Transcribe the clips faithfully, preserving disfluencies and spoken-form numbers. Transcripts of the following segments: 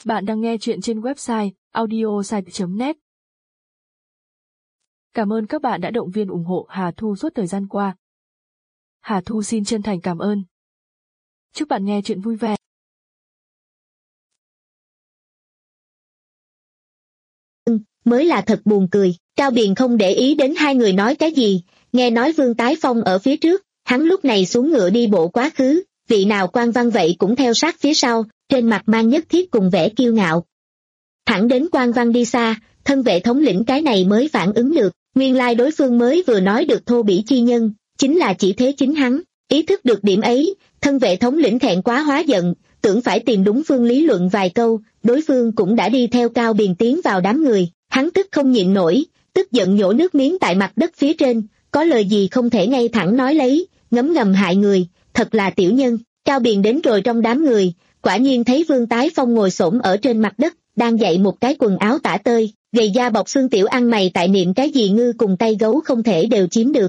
Bạn đang nghe chuyện trên website audiosite chấm net. Cảm ơn các bạn đã động viên ủng hộ Hà Thu suốt thời gian qua. Hà Thu xin chân thành cảm ơn. Chúc bạn nghe chuyện vui vẻ. Mới là thật buồn cười. Cao Biền không để ý đến hai người nói cái gì, nghe nói Vương Tái Phong ở phía trước, hắn lúc này xuống ngựa đi bộ quá khứ, vị nào quan văn vậy cũng theo sát phía sau, trên mặt mang nhất thiết cùng vẻ kiêu ngạo. Thẳng đến quan văn đi xa, thân vệ thống lĩnh cái này mới phản ứng được, nguyên lai đối phương mới vừa nói được thô bỉ chi nhân, chính là chỉ thế chính hắn, ý thức được điểm ấy, thân vệ thống lĩnh thẹn quá hóa giận, tưởng phải tìm đúng phương lý luận vài câu, đối phương cũng đã đi theo Cao Biền tiến vào đám người, hắn tức không nhịn nổi, tức giận nhổ nước miếng tại mặt đất phía trên, có lời gì không thể ngay thẳng nói lấy, ngấm ngầm hại người, thật là tiểu nhân. Cao Biền đến rồi trong đám người, quả nhiên thấy Vương Tái Phong ngồi xổm ở trên mặt đất, đang dạy một cái quần áo tả tơi, gầy da bọc xương tiểu ăn mày tại niệm cái gì ngư cùng tay gấu không thể đều chiếm được.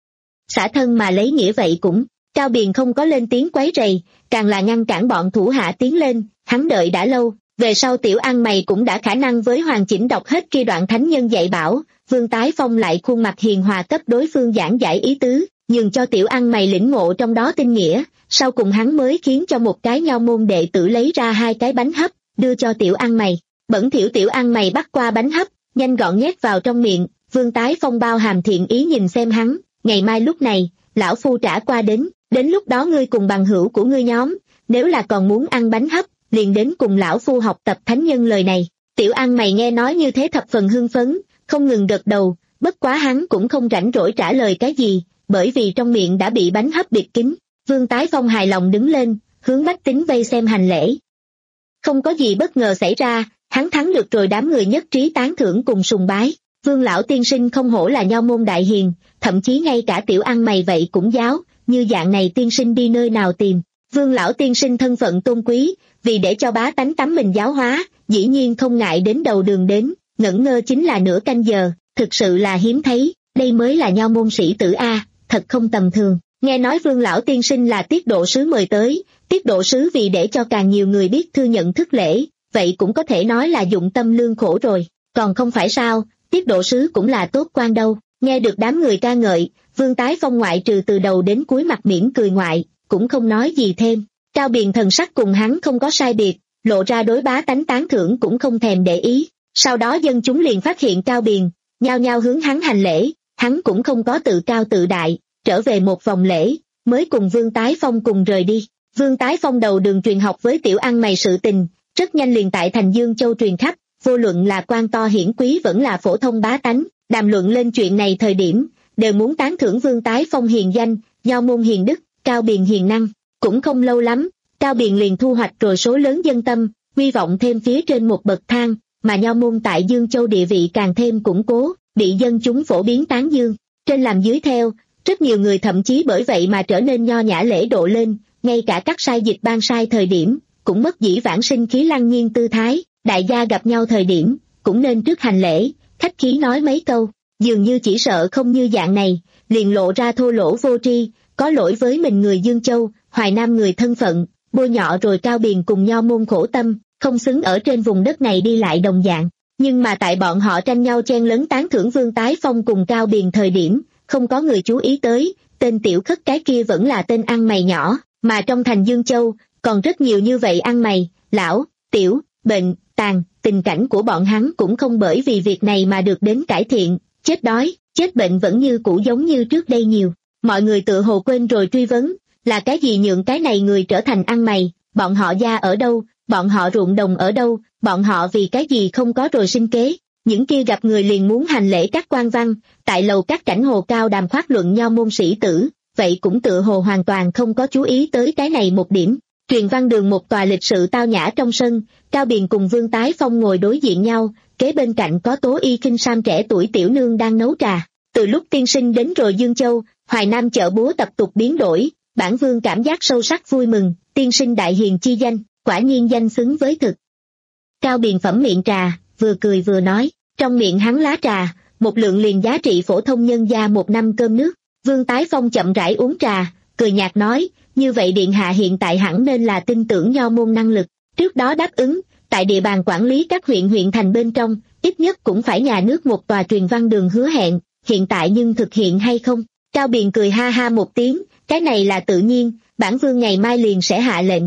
Xả thân mà lấy nghĩa vậy cũng, Cao Biền không có lên tiếng quấy rầy, càng là ngăn cản bọn thủ hạ tiến lên, hắn đợi đã lâu, về sau tiểu ăn mày cũng đã khả năng với hoàn chỉnh đọc hết kia đoạn thánh nhân dạy bảo, Vương Tái Phong lại khuôn mặt hiền hòa cấp đối phương giảng giải ý tứ, nhường cho tiểu ăn mày lĩnh ngộ trong đó tinh nghĩa, sau cùng hắn mới khiến cho một cái nho môn đệ tử lấy ra hai cái bánh hấp, đưa cho tiểu ăn mày, bẩn thỉu tiểu ăn mày bắt qua bánh hấp, nhanh gọn nhét vào trong miệng, Vương Tái Phong bao hàm thiện ý nhìn xem hắn, ngày mai lúc này, lão phu trả qua đến, đến lúc đó ngươi cùng bằng hữu của ngươi nhóm, nếu là còn muốn ăn bánh hấp, liền đến cùng lão phu học tập thánh nhân lời này. Tiểu ăn mày nghe nói như thế thập phần hưng phấn, không ngừng gật đầu, bất quá hắn cũng không rảnh rỗi trả lời cái gì, bởi vì trong miệng đã bị bánh hấp bịt kín. Vương Tái Phong hài lòng đứng lên, hướng bách tính vây xem hành lễ. Không có gì bất ngờ xảy ra, hắn thắng được rồi, đám người nhất trí tán thưởng cùng sùng bái. Vương lão tiên sinh không hổ là nho môn đại hiền, thậm chí ngay cả tiểu ăn mày vậy cũng giáo, như dạng này tiên sinh đi nơi nào tìm. Vương lão tiên sinh thân phận tôn quý, vì để cho bá tánh tắm mình giáo hóa, dĩ nhiên không ngại đến đầu đường đến, ngẩn ngơ chính là nửa canh giờ, thực sự là hiếm thấy, đây mới là nho môn sĩ tử A, thật không tầm thường. Nghe nói Vương lão tiên sinh là tiết độ sứ mời tới, tiết độ sứ vì để cho càng nhiều người biết thư nhận thức lễ, vậy cũng có thể nói là dụng tâm lương khổ rồi, còn không phải sao, tiết độ sứ cũng là tốt quan đâu. Nghe được đám người ca ngợi, Vương Tái Phong ngoại trừ từ đầu đến cuối mặt mỉm cười ngoại, cũng không nói gì thêm. Cao Biền thần sắc cùng hắn không có sai biệt, lộ ra đối bá tánh tán thưởng cũng không thèm để ý. Sau đó dân chúng liền phát hiện Cao Biền, nhao nhao hướng hắn hành lễ, hắn cũng không có tự cao tự đại, trở về một vòng lễ, mới cùng Vương Tái Phong cùng rời đi. Vương Tái Phong đầu đường truyền học với tiểu ăn mày sự tình, rất nhanh liền tại thành Dương Châu truyền khắp, vô luận là quan to hiển quý vẫn là phổ thông bá tánh, đàm luận lên chuyện này thời điểm, đều muốn tán thưởng Vương Tái Phong hiền danh, nho môn hiền đức, Cao Biền hiền năng. Cũng không lâu lắm, Cao Biền liền thu hoạch rồi số lớn dân tâm, hy vọng thêm phía trên một bậc thang, mà nho môn tại Dương Châu địa vị càng thêm củng cố, bị dân chúng phổ biến tán dương, trên làm dưới theo, rất nhiều người thậm chí bởi vậy mà trở nên nho nhã lễ độ lên, ngay cả các sai dịch ban sai thời điểm, cũng mất dĩ vãng sinh khí lăng nhiên tư thái, đại gia gặp nhau thời điểm, cũng nên trước hành lễ, khách khí nói mấy câu, dường như chỉ sợ không như dạng này, liền lộ ra thô lỗ vô tri, có lỗi với mình người Dương Châu, Hoài Nam người thân phận, bôi nhọ rồi Cao Biền cùng nho môn khổ tâm, không xứng ở trên vùng đất này đi lại đồng dạng. Nhưng mà tại bọn họ tranh nhau chen lấn tán thưởng Vương Tái Phong cùng Cao Biền thời điểm, không có người chú ý tới, tên tiểu khất cái kia vẫn là tên ăn mày nhỏ, mà trong thành Dương Châu, còn rất nhiều như vậy ăn mày, lão, tiểu, bệnh, tàn, tình cảnh của bọn hắn cũng không bởi vì việc này mà được đến cải thiện, chết đói, chết bệnh vẫn như cũ giống như trước đây nhiều. Mọi người tự hồ quên rồi truy vấn, là cái gì nhượng cái này người trở thành ăn mày, bọn họ gia ở đâu, bọn họ ruộng đồng ở đâu, bọn họ vì cái gì không có rồi sinh kế. Những kia gặp người liền muốn hành lễ các quan văn, tại lầu các cảnh hồ cao đàm khoát luận nho môn sĩ tử, vậy cũng tự hồ hoàn toàn không có chú ý tới cái này một điểm. Truyền văn đường một tòa lịch sự tao nhã trong sân, Cao Biền cùng Vương Tái Phong ngồi đối diện nhau, kế bên cạnh có Tố Y Kinh Sam trẻ tuổi tiểu nương đang nấu trà. Từ lúc tiên sinh đến rồi Dương Châu, Hoài Nam chợ búa tập tục biến đổi, bản vương cảm giác sâu sắc vui mừng, tiên sinh đại hiền chi danh, quả nhiên danh xứng với thực. Cao Biền phẩm miệng trà, vừa cười vừa nói, trong miệng hắn lá trà, một lượng liền giá trị phổ thông nhân gia một năm cơm nước. Vương Tái Phong chậm rãi uống trà, cười nhạt nói, như vậy điện hạ hiện tại hẳn nên là tin tưởng nho môn năng lực, trước đó đáp ứng, tại địa bàn quản lý các huyện huyện thành bên trong, ít nhất cũng phải nhà nước một tòa truyền văn đường hứa hẹn, hiện tại nhưng thực hiện hay không? Cao Biền cười ha ha một tiếng, cái này là tự nhiên, bản vương ngày mai liền sẽ hạ lệnh.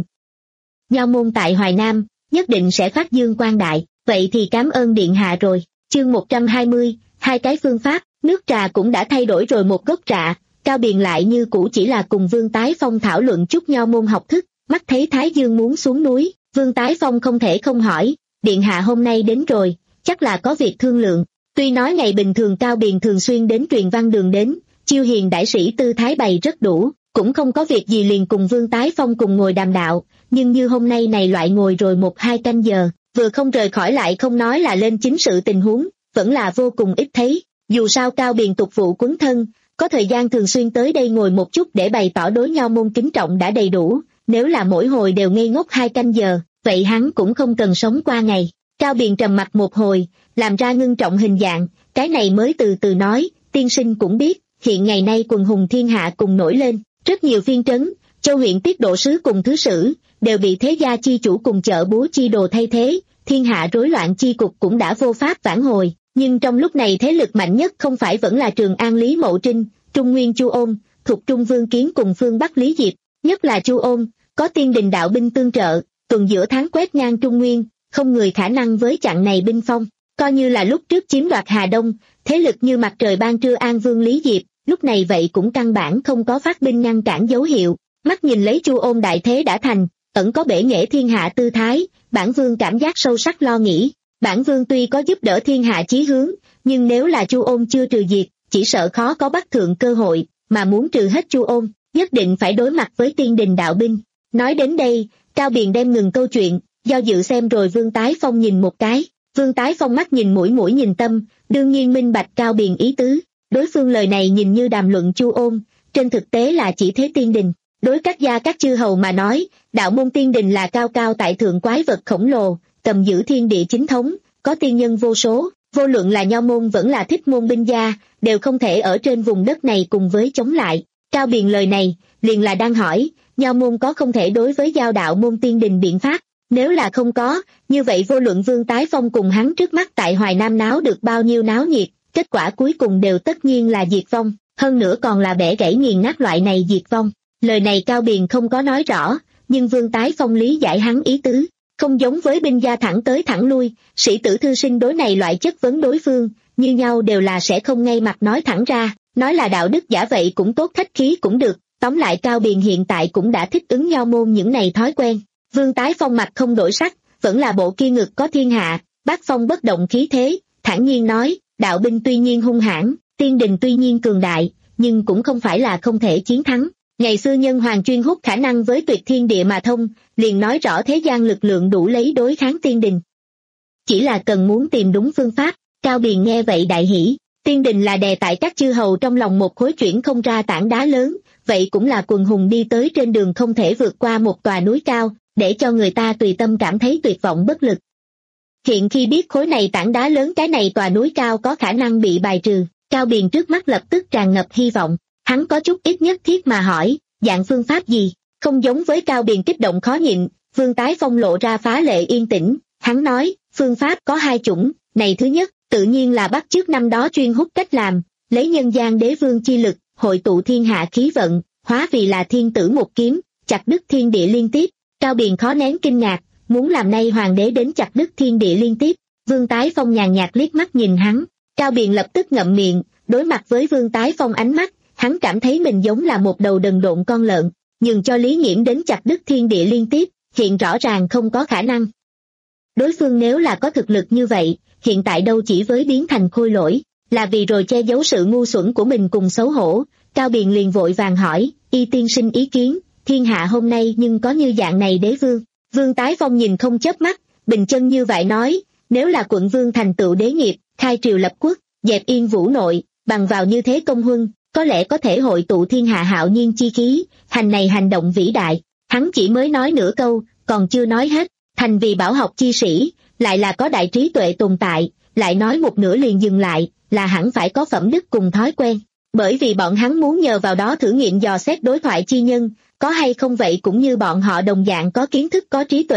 Nho môn tại Hoài Nam, nhất định sẽ phát dương quang đại, vậy thì cảm ơn điện hạ rồi. Chương một trăm hai mươi, hai cái phương pháp, nước trà cũng đã thay đổi rồi một gốc trà, Cao Biền lại như cũ chỉ là cùng Vương Tái Phong thảo luận chút nho môn học thức, mắt thấy Thái Dương muốn xuống núi, Vương Tái Phong không thể không hỏi, điện hạ hôm nay đến rồi, chắc là có việc thương lượng. Tuy nói ngày bình thường Cao Biền thường xuyên đến truyền văn đường đến, chiêu hiền đại sĩ tư thái bày rất đủ, cũng không có việc gì liền cùng Vương Tái Phong cùng ngồi đàm đạo, nhưng như hôm nay này loại ngồi rồi một hai canh giờ, vừa không rời khỏi lại không nói là lên chính sự tình huống, vẫn là vô cùng ít thấy. Dù sao Cao Biền tục vụ quấn thân, có thời gian thường xuyên tới đây ngồi một chút để bày tỏ đối nho môn kính trọng đã đầy đủ, nếu là mỗi hồi đều ngây ngốc hai canh giờ, vậy hắn cũng không cần sống qua ngày. Cao Biền trầm mặt một hồi, làm ra ngưng trọng hình dạng, cái này mới từ từ nói, tiên sinh cũng biết, hiện ngày nay quần hùng thiên hạ cùng nổi lên, rất nhiều phiên trấn, châu huyện tiết độ sứ cùng thứ sử, đều bị thế gia chi chủ cùng chợ búa chi đồ thay thế, thiên hạ rối loạn chi cục cũng đã vô pháp vãn hồi, nhưng trong lúc này thế lực mạnh nhất không phải vẫn là Trường An Lý Mậu Trinh, Trung Nguyên Chu Ôn, thuộc Trung Vương Kiến cùng phương Bắc Lý Diệp, nhất là Chu Ôn, có tiên đình đạo binh tương trợ, tuần giữa tháng quét ngang Trung Nguyên, không người khả năng với chặn này binh phong, coi như là lúc trước chiếm đoạt Hà Đông, thế lực như mặt trời ban trưa An Vương Lý Diệp, lúc này vậy cũng căn bản không có phát binh ngăn cản dấu hiệu, mắt nhìn lấy Chu Ôn đại thế đã thành, ẩn có bể nghệ thiên hạ tư thái, bản vương cảm giác sâu sắc lo nghĩ, bản vương tuy có giúp đỡ thiên hạ chí hướng, nhưng nếu là Chu Ôn chưa trừ diệt, chỉ sợ khó có bắt thượng cơ hội, mà muốn trừ hết Chu Ôn, nhất định phải đối mặt với tiên đình đạo binh. Nói đến đây, Cao Biền đem ngừng câu chuyện, do dự xem rồi Vương Tái Phong nhìn một cái, Vương Tái Phong mắt nhìn mũi mũi nhìn tâm, đương nhiên minh bạch Cao Biền ý tứ, đối phương lời này nhìn như đàm luận Chu Ôn, trên thực tế là chỉ thế tiên đình. Đối các gia các chư hầu mà nói, đạo môn tiên đình là cao cao tại thượng quái vật khổng lồ, cầm giữ thiên địa chính thống, có tiên nhân vô số, vô luận là nho môn vẫn là thích môn binh gia, đều không thể ở trên vùng đất này cùng với chống lại. Cao Biền lời này, liền là đang hỏi, nho môn có không thể đối với giao đạo môn tiên đình biện pháp, nếu là không có, như vậy vô luận Vương Tái Phong cùng hắn trước mắt tại Hoài Nam náo được bao nhiêu náo nhiệt, kết quả cuối cùng đều tất nhiên là diệt vong, hơn nữa còn là bẻ gãy nghiền nát loại này diệt vong. Lời này Cao Biền không có nói rõ, nhưng Vương Tái Phong lý giải hắn ý tứ, không giống với binh gia thẳng tới thẳng lui, sĩ tử thư sinh đối này loại chất vấn đối phương, như nhau đều là sẽ không ngay mặt nói thẳng ra, nói là đạo đức giả vậy cũng tốt khách khí cũng được, tóm lại Cao Biền hiện tại cũng đã thích ứng nho môn những này thói quen. Vương Tái Phong mặt không đổi sắc, vẫn là bộ kia ngực có thiên hạ, bác phong bất động khí thế, thản nhiên nói, đạo binh tuy nhiên hung hãn, tiên đình tuy nhiên cường đại, nhưng cũng không phải là không thể chiến thắng. Ngày xưa nhân hoàng chuyên hút khả năng với tuyệt thiên địa mà thông, liền nói rõ thế gian lực lượng đủ lấy đối kháng tiên đình. Chỉ là cần muốn tìm đúng phương pháp, Cao Biền nghe vậy đại hỉ, tiên đình là đè tại các chư hầu trong lòng một khối chuyển không ra tảng đá lớn, vậy cũng là quần hùng đi tới trên đường không thể vượt qua một tòa núi cao, để cho người ta tùy tâm cảm thấy tuyệt vọng bất lực. Hiện khi biết khối này tảng đá lớn cái này tòa núi cao có khả năng bị bài trừ, Cao Biền trước mắt lập tức tràn ngập hy vọng. Hắn có chút ít nhất thiết mà hỏi, dạng phương pháp gì, không giống với Cao Biền kích động khó nhịn, Vương Tái Phong lộ ra phá lệ yên tĩnh, hắn nói, phương pháp có hai chủng, này thứ nhất, tự nhiên là bắt chước năm đó chuyên hút cách làm, lấy nhân gian đế vương chi lực, hội tụ thiên hạ khí vận, hóa vì là thiên tử một kiếm, chặt đứt thiên địa liên tiếp. Cao Biền khó nén kinh ngạc, muốn làm nay hoàng đế đến chặt đứt thiên địa liên tiếp. Vương Tái Phong nhàn nhạt liếc mắt nhìn hắn, Cao Biền lập tức ngậm miệng, đối mặt với Vương Tái Phong ánh mắt, hắn cảm thấy mình giống là một đầu đần độn con lợn, nhường cho Lý Nghiễm đến chặt đứt thiên địa liên tiếp, hiện rõ ràng không có khả năng. Đối phương nếu là có thực lực như vậy, hiện tại đâu chỉ với biến thành khôi lỗi, là vì rồi che giấu sự ngu xuẩn của mình cùng xấu hổ. Cao Biền liền vội vàng hỏi, y tiên sinh ý kiến, thiên hạ hôm nay nhưng có như dạng này đế vương. Vương Tái Phong nhìn không chớp mắt, bình chân như vậy nói, nếu là quận vương thành tựu đế nghiệp, khai triều lập quốc, dẹp yên vũ nội, bằng vào như thế công huân, có lẽ có thể hội tụ thiên hạ hạo nhiên chi khí, hành này hành động vĩ đại. Hắn chỉ mới nói nửa câu, còn chưa nói hết, thành vì bảo học chi sĩ, lại là có đại trí tuệ tồn tại, lại nói một nửa liền dừng lại, là hẳn phải có phẩm đức cùng thói quen. Bởi vì bọn hắn muốn nhờ vào đó thử nghiệm dò xét đối thoại chi nhân, có hay không vậy cũng như bọn họ đồng dạng có kiến thức có trí tuệ,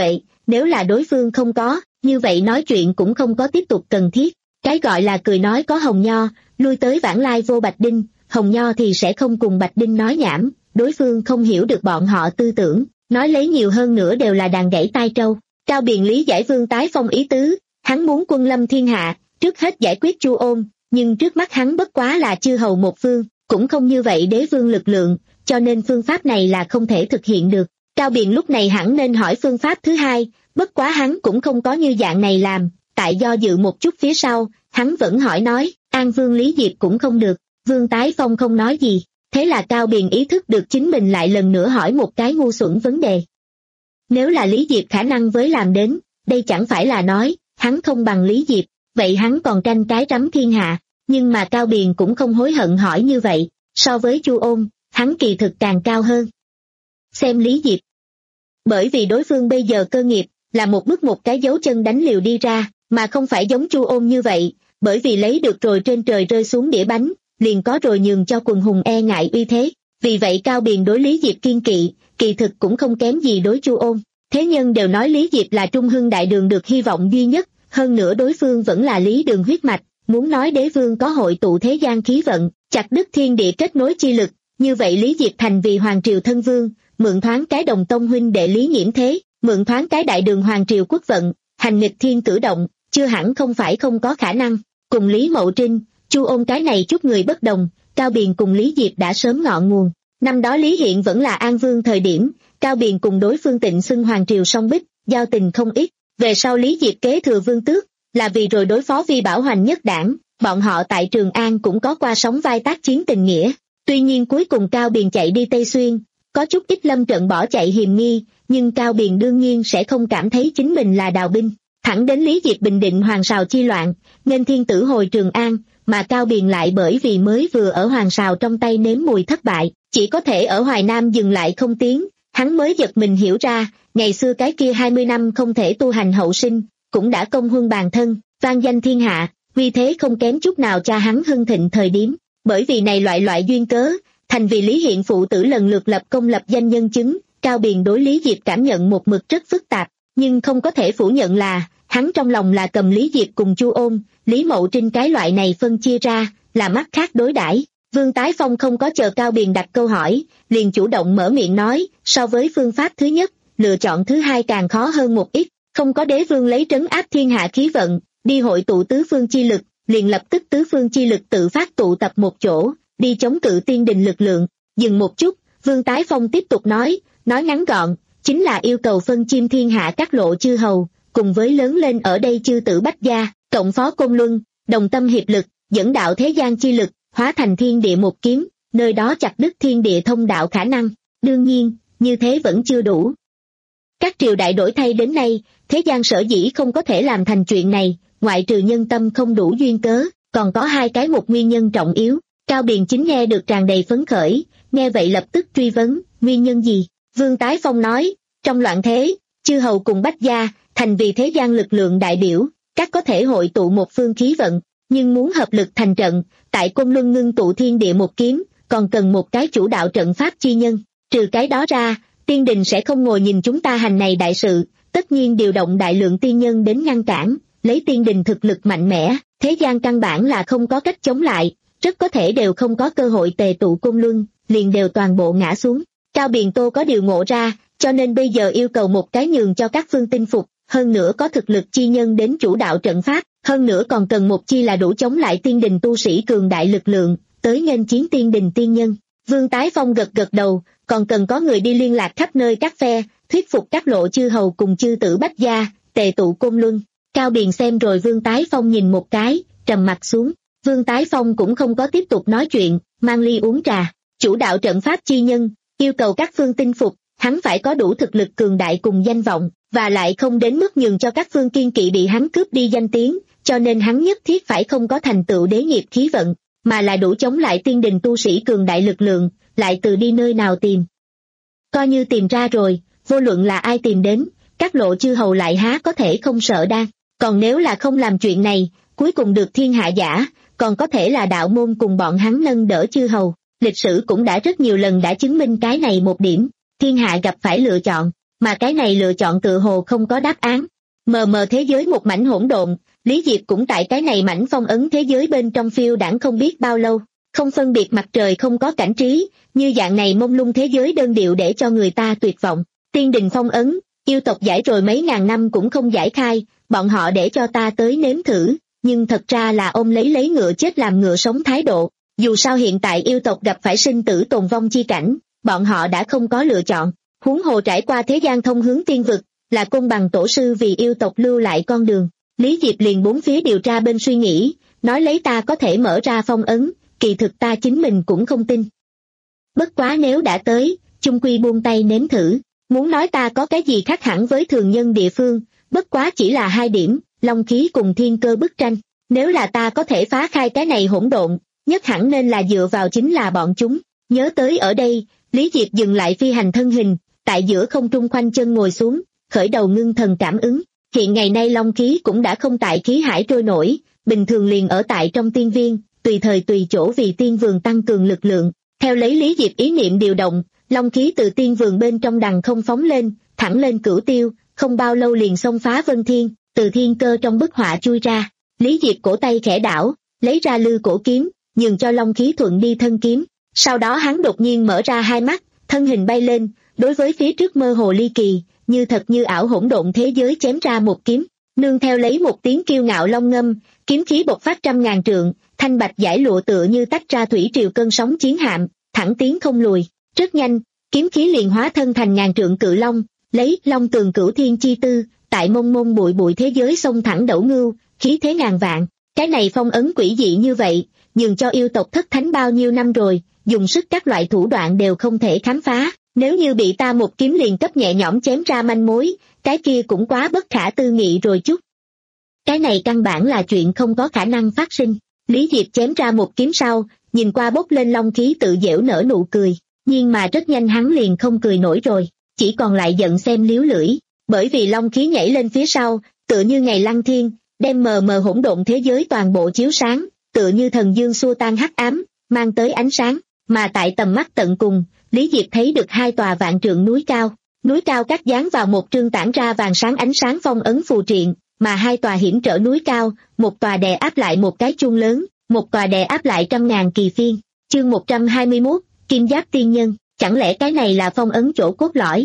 nếu là đối phương không có, như vậy nói chuyện cũng không có tiếp tục cần thiết. Cái gọi là cười nói có hồng nho, lui tới vãng lai vô bạch đinh, hồng nho thì sẽ không cùng bạch đinh nói nhảm, đối phương không hiểu được bọn họ tư tưởng, nói lấy nhiều hơn nữa đều là đàn gãy tai trâu. Cao Biền lý giải Vương Tái Phong ý tứ, hắn muốn quân lâm thiên hạ, trước hết giải quyết Chu Ôn, nhưng trước mắt hắn bất quá là chư hầu một phương, cũng không như vậy đế vương lực lượng, cho nên phương pháp này là không thể thực hiện được. Cao Biền lúc này hẳn nên hỏi phương pháp thứ hai, bất quá hắn cũng không có như dạng này làm, tại do dự một chút phía sau, hắn vẫn hỏi nói, An Vương Lý Diệp cũng không được. Vương Tái Phong không nói gì, thế là Cao Biền ý thức được chính mình lại lần nữa hỏi một cái ngu xuẩn vấn đề. Nếu là Lý Diệp khả năng với làm đến, đây chẳng phải là nói, hắn không bằng Lý Diệp, vậy hắn còn tranh cái trắm thiên hạ, nhưng mà Cao Biền cũng không hối hận hỏi như vậy, so với Chu Ôn, hắn kỳ thực càng cao hơn. Xem Lý Diệp. Bởi vì đối phương bây giờ cơ nghiệp, là một bước một cái dấu chân đánh liều đi ra, mà không phải giống Chu Ôn như vậy, bởi vì lấy được rồi trên trời rơi xuống đĩa bánh, liền có rồi nhường cho quần hùng e ngại uy thế. Vì vậy Cao Biền đối Lý Diệp kiên kỵ, kỳ thực cũng không kém gì đối Chu Ôn. Thế nhân đều nói Lý Diệp là Trung Hưng đại đường được hy vọng duy nhất, hơn nữa đối phương vẫn là Lý Đường huyết mạch, muốn nói đế vương có hội tụ thế gian khí vận, chặt đứt thiên địa kết nối chi lực, như vậy Lý Diệp thành vì hoàng triều thân vương, mượn thoáng cái đồng tông huynh đệ Lý Nghiễm thế, mượn thoáng cái đại đường hoàng triều quốc vận, hành nghịch thiên cử động, chưa hẳn không phải không có khả năng. Cùng Lý Mậu Trinh, Chu Ôn cái này chút người bất đồng, Cao Biền cùng Lý Diệp đã sớm ngọn nguồn. Năm đó Lý Hiện vẫn là An Vương thời điểm, Cao Biền cùng đối phương Tịnh xưng hoàng triều song bích, giao tình không ít. Về sau Lý Diệp kế thừa vương tước, là vì rồi đối phó Vi Bảo Hoành nhất đảng, bọn họ tại Trường An cũng có qua sóng vai tác chiến tình nghĩa. Tuy nhiên cuối cùng Cao Biền chạy đi Tây Xuyên, có chút ít lâm trận bỏ chạy hiềm nghi, nhưng Cao Biền đương nhiên sẽ không cảm thấy chính mình là đào binh. Thẳng đến Lý Diệp bình định Hoàng Sào chi loạn, nên thiên tử hồi Trường An, mà Cao Biền lại bởi vì mới vừa ở Hoàng Sào trong tay nếm mùi thất bại, chỉ có thể ở Hoài Nam dừng lại không tiến, hắn mới giật mình hiểu ra, ngày xưa cái kia hai mươi năm không thể tu hành hậu sinh, cũng đã công huân bàn thân, vang danh thiên hạ, vì thế không kém chút nào cha hắn hưng thịnh thời điểm. Bởi vì này loại loại duyên cớ, thành vì Lý Hiện phụ tử lần lượt lập công lập danh nhân chứng, Cao Biền đối Lý Diệp cảm nhận một mực rất phức tạp, nhưng không có thể phủ nhận là, hắn trong lòng là cầm Lý Diệp cùng Chu Ôn, Lý Mậu Trinh cái loại này phân chia ra, là mắt khác đối đãi. Vương Tái Phong không có chờ Cao Biền đặt câu hỏi, liền chủ động mở miệng nói, so với phương pháp thứ nhất, lựa chọn thứ hai càng khó hơn một ít, không có đế vương lấy trấn áp thiên hạ khí vận, đi hội tụ tứ phương chi lực, liền lập tức tứ phương chi lực tự phát tụ tập một chỗ, đi chống cự tiên đình lực lượng. Dừng một chút, Vương Tái Phong tiếp tục nói, nói ngắn gọn, chính là yêu cầu phân chim thiên hạ các lộ chư hầu, cùng với lớn lên ở đây chư tử bách gia, cộng phó Côn Luân, đồng tâm hiệp lực, dẫn đạo thế gian chi lực, hóa thành thiên địa một kiếm, nơi đó chặt đứt thiên địa thông đạo khả năng. Đương nhiên, như thế vẫn chưa đủ. Các triều đại đổi thay đến nay, thế gian sở dĩ không có thể làm thành chuyện này, ngoại trừ nhân tâm không đủ duyên cớ, còn có hai cái một nguyên nhân trọng yếu. Cao Biền chính nghe được tràn đầy phấn khởi, nghe vậy lập tức truy vấn, nguyên nhân gì? Vương Tái Phong nói, trong loạn thế, chư hầu cùng bách gia, thành vì thế gian lực lượng đại biểu, các có thể hội tụ một phương khí vận, nhưng muốn hợp lực thành trận, tại Côn Luân ngưng tụ thiên địa một kiếm, còn cần một cái chủ đạo trận pháp chi nhân. Trừ cái đó ra, tiên đình sẽ không ngồi nhìn chúng ta hành này đại sự, tất nhiên điều động đại lượng tiên nhân đến ngăn cản, lấy tiên đình thực lực mạnh mẽ, thế gian căn bản là không có cách chống lại, rất có thể đều không có cơ hội tề tụ Côn Luân, liền đều toàn bộ ngã xuống. Cao Biền Tô có điều ngộ ra, cho nên bây giờ yêu cầu một cái nhường cho các phương tinh phục, hơn nữa có thực lực chi nhân đến chủ đạo trận pháp, hơn nữa còn cần một chi là đủ chống lại tiên đình tu sĩ cường đại lực lượng, tới nghênh chiến tiên đình tiên nhân. Vương Tái Phong gật gật đầu, còn cần có người đi liên lạc khắp nơi các phe, thuyết phục các lộ chư hầu cùng chư tử bách gia, tề tụ Côn Luân. Cao Biền xem rồi Vương Tái Phong nhìn một cái, trầm mặt xuống. Vương Tái Phong cũng không có tiếp tục nói chuyện, mang ly uống trà. Chủ đạo trận pháp chi nhân, yêu cầu các phương tinh phục, hắn phải có đủ thực lực cường đại cùng danh vọng, và lại không đến mức nhường cho các phương kiên kỵ bị hắn cướp đi danh tiếng, cho nên hắn nhất thiết phải không có thành tựu đế nghiệp khí vận, mà là đủ chống lại tiên đình tu sĩ cường đại lực lượng, lại từ đi nơi nào tìm. Coi như tìm ra rồi, vô luận là ai tìm đến, các lộ chư hầu lại há có thể không sợ đan. Còn nếu là không làm chuyện này, cuối cùng được thiên hạ giả, còn có thể là đạo môn cùng bọn hắn nâng đỡ chư hầu. Lịch sử cũng đã rất nhiều lần đã chứng minh cái này một điểm, thiên hạ gặp phải lựa chọn, mà cái này lựa chọn tựa hồ không có đáp án. Mờ mờ thế giới một mảnh hỗn độn, Lý Diệp cũng tại cái này mảnh phong ấn thế giới bên trong phiêu đãng không biết bao lâu, không phân biệt mặt trời không có cảnh trí, như dạng này mông lung thế giới đơn điệu để cho người ta tuyệt vọng. Tiên đình phong ấn, yêu tộc giải rồi mấy ngàn năm cũng không giải khai, bọn họ để cho ta tới nếm thử, nhưng thật ra là ôm lấy lấy ngựa chết làm ngựa sống thái độ. Dù sao hiện tại yêu tộc gặp phải sinh tử tồn vong chi cảnh, bọn họ đã không có lựa chọn, huống hồ trải qua thế gian thông hướng tiên vực, là công bằng tổ sư vì yêu tộc lưu lại con đường. Lý Diệp liền bốn phía điều tra bên suy nghĩ, nói lấy ta có thể mở ra phong ấn, kỳ thực ta chính mình cũng không tin. Bất quá nếu đã tới, chung quy buông tay nếm thử, muốn nói ta có cái gì khác hẳn với thường nhân địa phương, bất quá chỉ là hai điểm, long khí cùng thiên cơ bức tranh. Nếu là ta có thể phá khai cái này hỗn độn, nhất hẳn nên là dựa vào chính là bọn chúng. Nhớ tới ở đây, Lý Diệp dừng lại phi hành thân hình, tại giữa không trung khoanh chân ngồi xuống, khởi đầu ngưng thần cảm ứng. Hiện ngày nay long khí cũng đã không tại khí hải trôi nổi, bình thường liền ở tại trong tiên viên, tùy thời tùy chỗ vì tiên vườn tăng cường lực lượng. Theo lấy Lý Diệp ý niệm điều động, long khí từ tiên vườn bên trong đằng không phóng lên, thẳng lên cửu tiêu, không bao lâu liền xông phá vân thiên, từ thiên cơ trong bức họa chui ra. Lý Diệp cổ tay khẽ đảo, lấy ra lư cổ kiếm, nhường cho long khí thuận đi thân kiếm. Sau đó hắn đột nhiên mở ra hai mắt, thân hình bay lên, đối với phía trước mơ hồ ly kỳ, như thật như ảo hỗn độn thế giới chém ra một kiếm. Nương theo lấy một tiếng kiêu ngạo long ngâm, kiếm khí bộc phát trăm ngàn trượng, thanh bạch giải lụa tựa như tách ra thủy triều cơn sóng chiến hạm, thẳng tiến không lùi. Rất nhanh, kiếm khí liền hóa thân thành ngàn trượng cự long, lấy long tường cửu thiên chi tư, tại mông mông bụi bụi thế giới xông thẳng đẩu ngưu, khí thế ngàn vạn. Cái này phong ấn quỷ dị như vậy, nhường cho yêu tộc thất thánh bao nhiêu năm rồi, dùng sức các loại thủ đoạn đều không thể khám phá. Nếu như bị ta một kiếm liền cấp nhẹ nhõm chém ra manh mối, cái kia cũng quá bất khả tư nghị rồi chút. Cái này căn bản là chuyện không có khả năng phát sinh. Lý Diệp chém ra một kiếm sau, nhìn qua bốc lên long khí tự dễu nở nụ cười, nhưng mà rất nhanh hắn liền không cười nổi rồi, chỉ còn lại giận xem liếu lưỡi, bởi vì long khí nhảy lên phía sau, tựa như ngày lăng thiên, đem mờ mờ hỗn độn thế giới toàn bộ chiếu sáng, tựa như thần dương xua tan hắc ám, mang tới ánh sáng, mà tại tầm mắt tận cùng, Lý Diệp thấy được hai tòa vạn trượng núi cao, núi cao cắt dán vào một trương tản ra vàng sáng ánh sáng phong ấn phù triện, mà hai tòa hiểm trở núi cao, một tòa đè áp lại một cái chuông lớn, một tòa đè áp lại trăm ngàn kỳ phiên. Chương một trăm hai mươi mốt, Kim Giáp Tiên Nhân, chẳng lẽ cái này là phong ấn chỗ cốt lõi?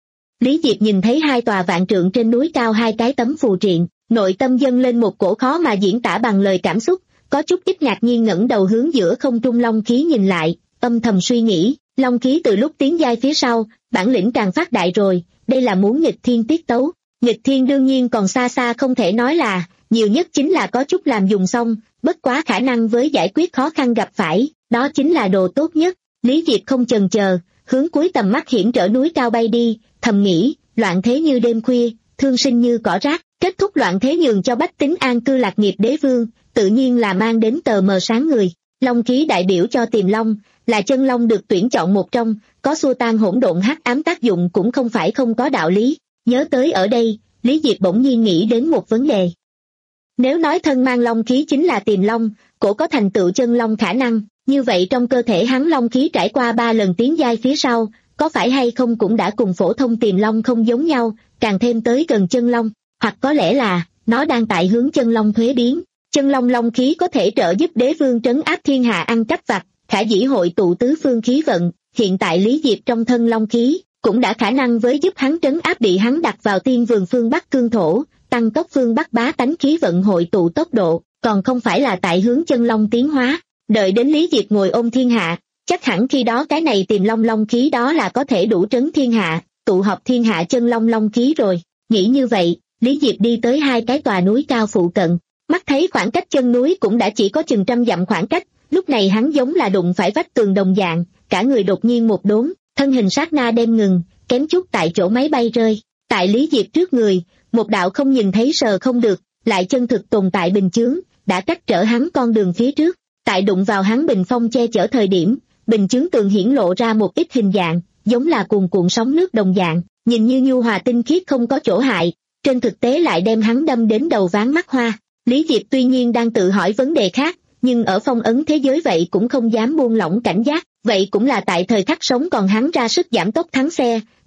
Lý Diệp nhìn thấy hai tòa vạn trượng trên núi cao hai cái tấm phù triện, nội tâm dâng lên một cổ khó mà diễn tả bằng lời cảm xúc, có chút ít ngạc nhiên ngẩng đầu hướng giữa không trung long khí nhìn lại, âm thầm suy nghĩ, long khí từ lúc tiến giai phía sau, bản lĩnh càng phát đại rồi, đây là muốn nghịch thiên tiết tấu. Nghịch thiên đương nhiên còn xa xa không thể nói là, nhiều nhất chính là có chút làm dùng xong, bất quá khả năng với giải quyết khó khăn gặp phải, đó chính là đồ tốt nhất. Lý Diệp không chần chờ, hướng cuối tầm mắt hiểm trở núi cao bay đi, thầm nghĩ, loạn thế như đêm khuya, thương sinh như cỏ rác, kết thúc loạn thế nhường cho bách tính an cư lạc nghiệp đế vương, tự nhiên là mang đến tờ mờ sáng người. Long khí đại biểu cho tiềm long, là chân long được tuyển chọn một trong, có xua tan hỗn độn hắc ám tác dụng cũng không phải không có đạo lý. Nhớ tới ở đây, Lý Diệp bỗng nhiên nghĩ đến một vấn đề. Nếu nói thân mang long khí chính là tiềm long, cổ có thành tựu chân long khả năng, như vậy trong cơ thể hắn long khí trải qua ba lần tiến giai phía sau, có phải hay không cũng đã cùng phổ thông tiềm long không giống nhau, càng thêm tới gần chân long, hoặc có lẽ là, nó đang tại hướng chân long thuế biến. Chân long long khí có thể trợ giúp đế vương trấn áp thiên hạ ăn cắp vặt, khả dĩ hội tụ tứ phương khí vận, hiện tại Lý Diệp trong thân long khí, cũng đã khả năng với giúp hắn trấn áp bị hắn đặt vào tiên vườn phương Bắc cương thổ, tăng tốc phương Bắc bá tánh khí vận hội tụ tốc độ, còn không phải là tại hướng chân long tiến hóa. Đợi đến Lý Diệp ngồi ôm thiên hạ, chắc hẳn khi đó cái này tìm long long khí đó là có thể đủ trấn thiên hạ, tụ họp thiên hạ chân long long khí rồi. Nghĩ như vậy, Lý Diệp đi tới hai cái tòa núi cao phụ cận, mắt thấy khoảng cách chân núi cũng đã chỉ có chừng trăm dặm khoảng cách, lúc này hắn giống là đụng phải vách tường đồng dạng, cả người đột nhiên một đốn, thân hình sát na đem ngừng, kém chút tại chỗ máy bay rơi. Tại Lý Diệp trước người, một đạo không nhìn thấy sờ không được, lại chân thực tồn tại bình chướng, đã cách trở hắn con đường phía trước. Tại đụng vào hắn bình phong che chở thời điểm, bình chướng tường hiển lộ ra một ít hình dạng, giống là cuồn cuộn sóng nước đồng dạng, nhìn như nhu hòa tinh khiết không có chỗ hại, trên thực tế lại đem hắn đâm đến đầu ván mắt hoa. Lý Diệp tuy nhiên đang tự hỏi vấn đề khác, nhưng ở phong ấn thế giới vậy cũng không dám buông lỏng cảnh giác, vậy cũng là tại thời khắc sống còn hắn ra sức giảm tốc thắng xe,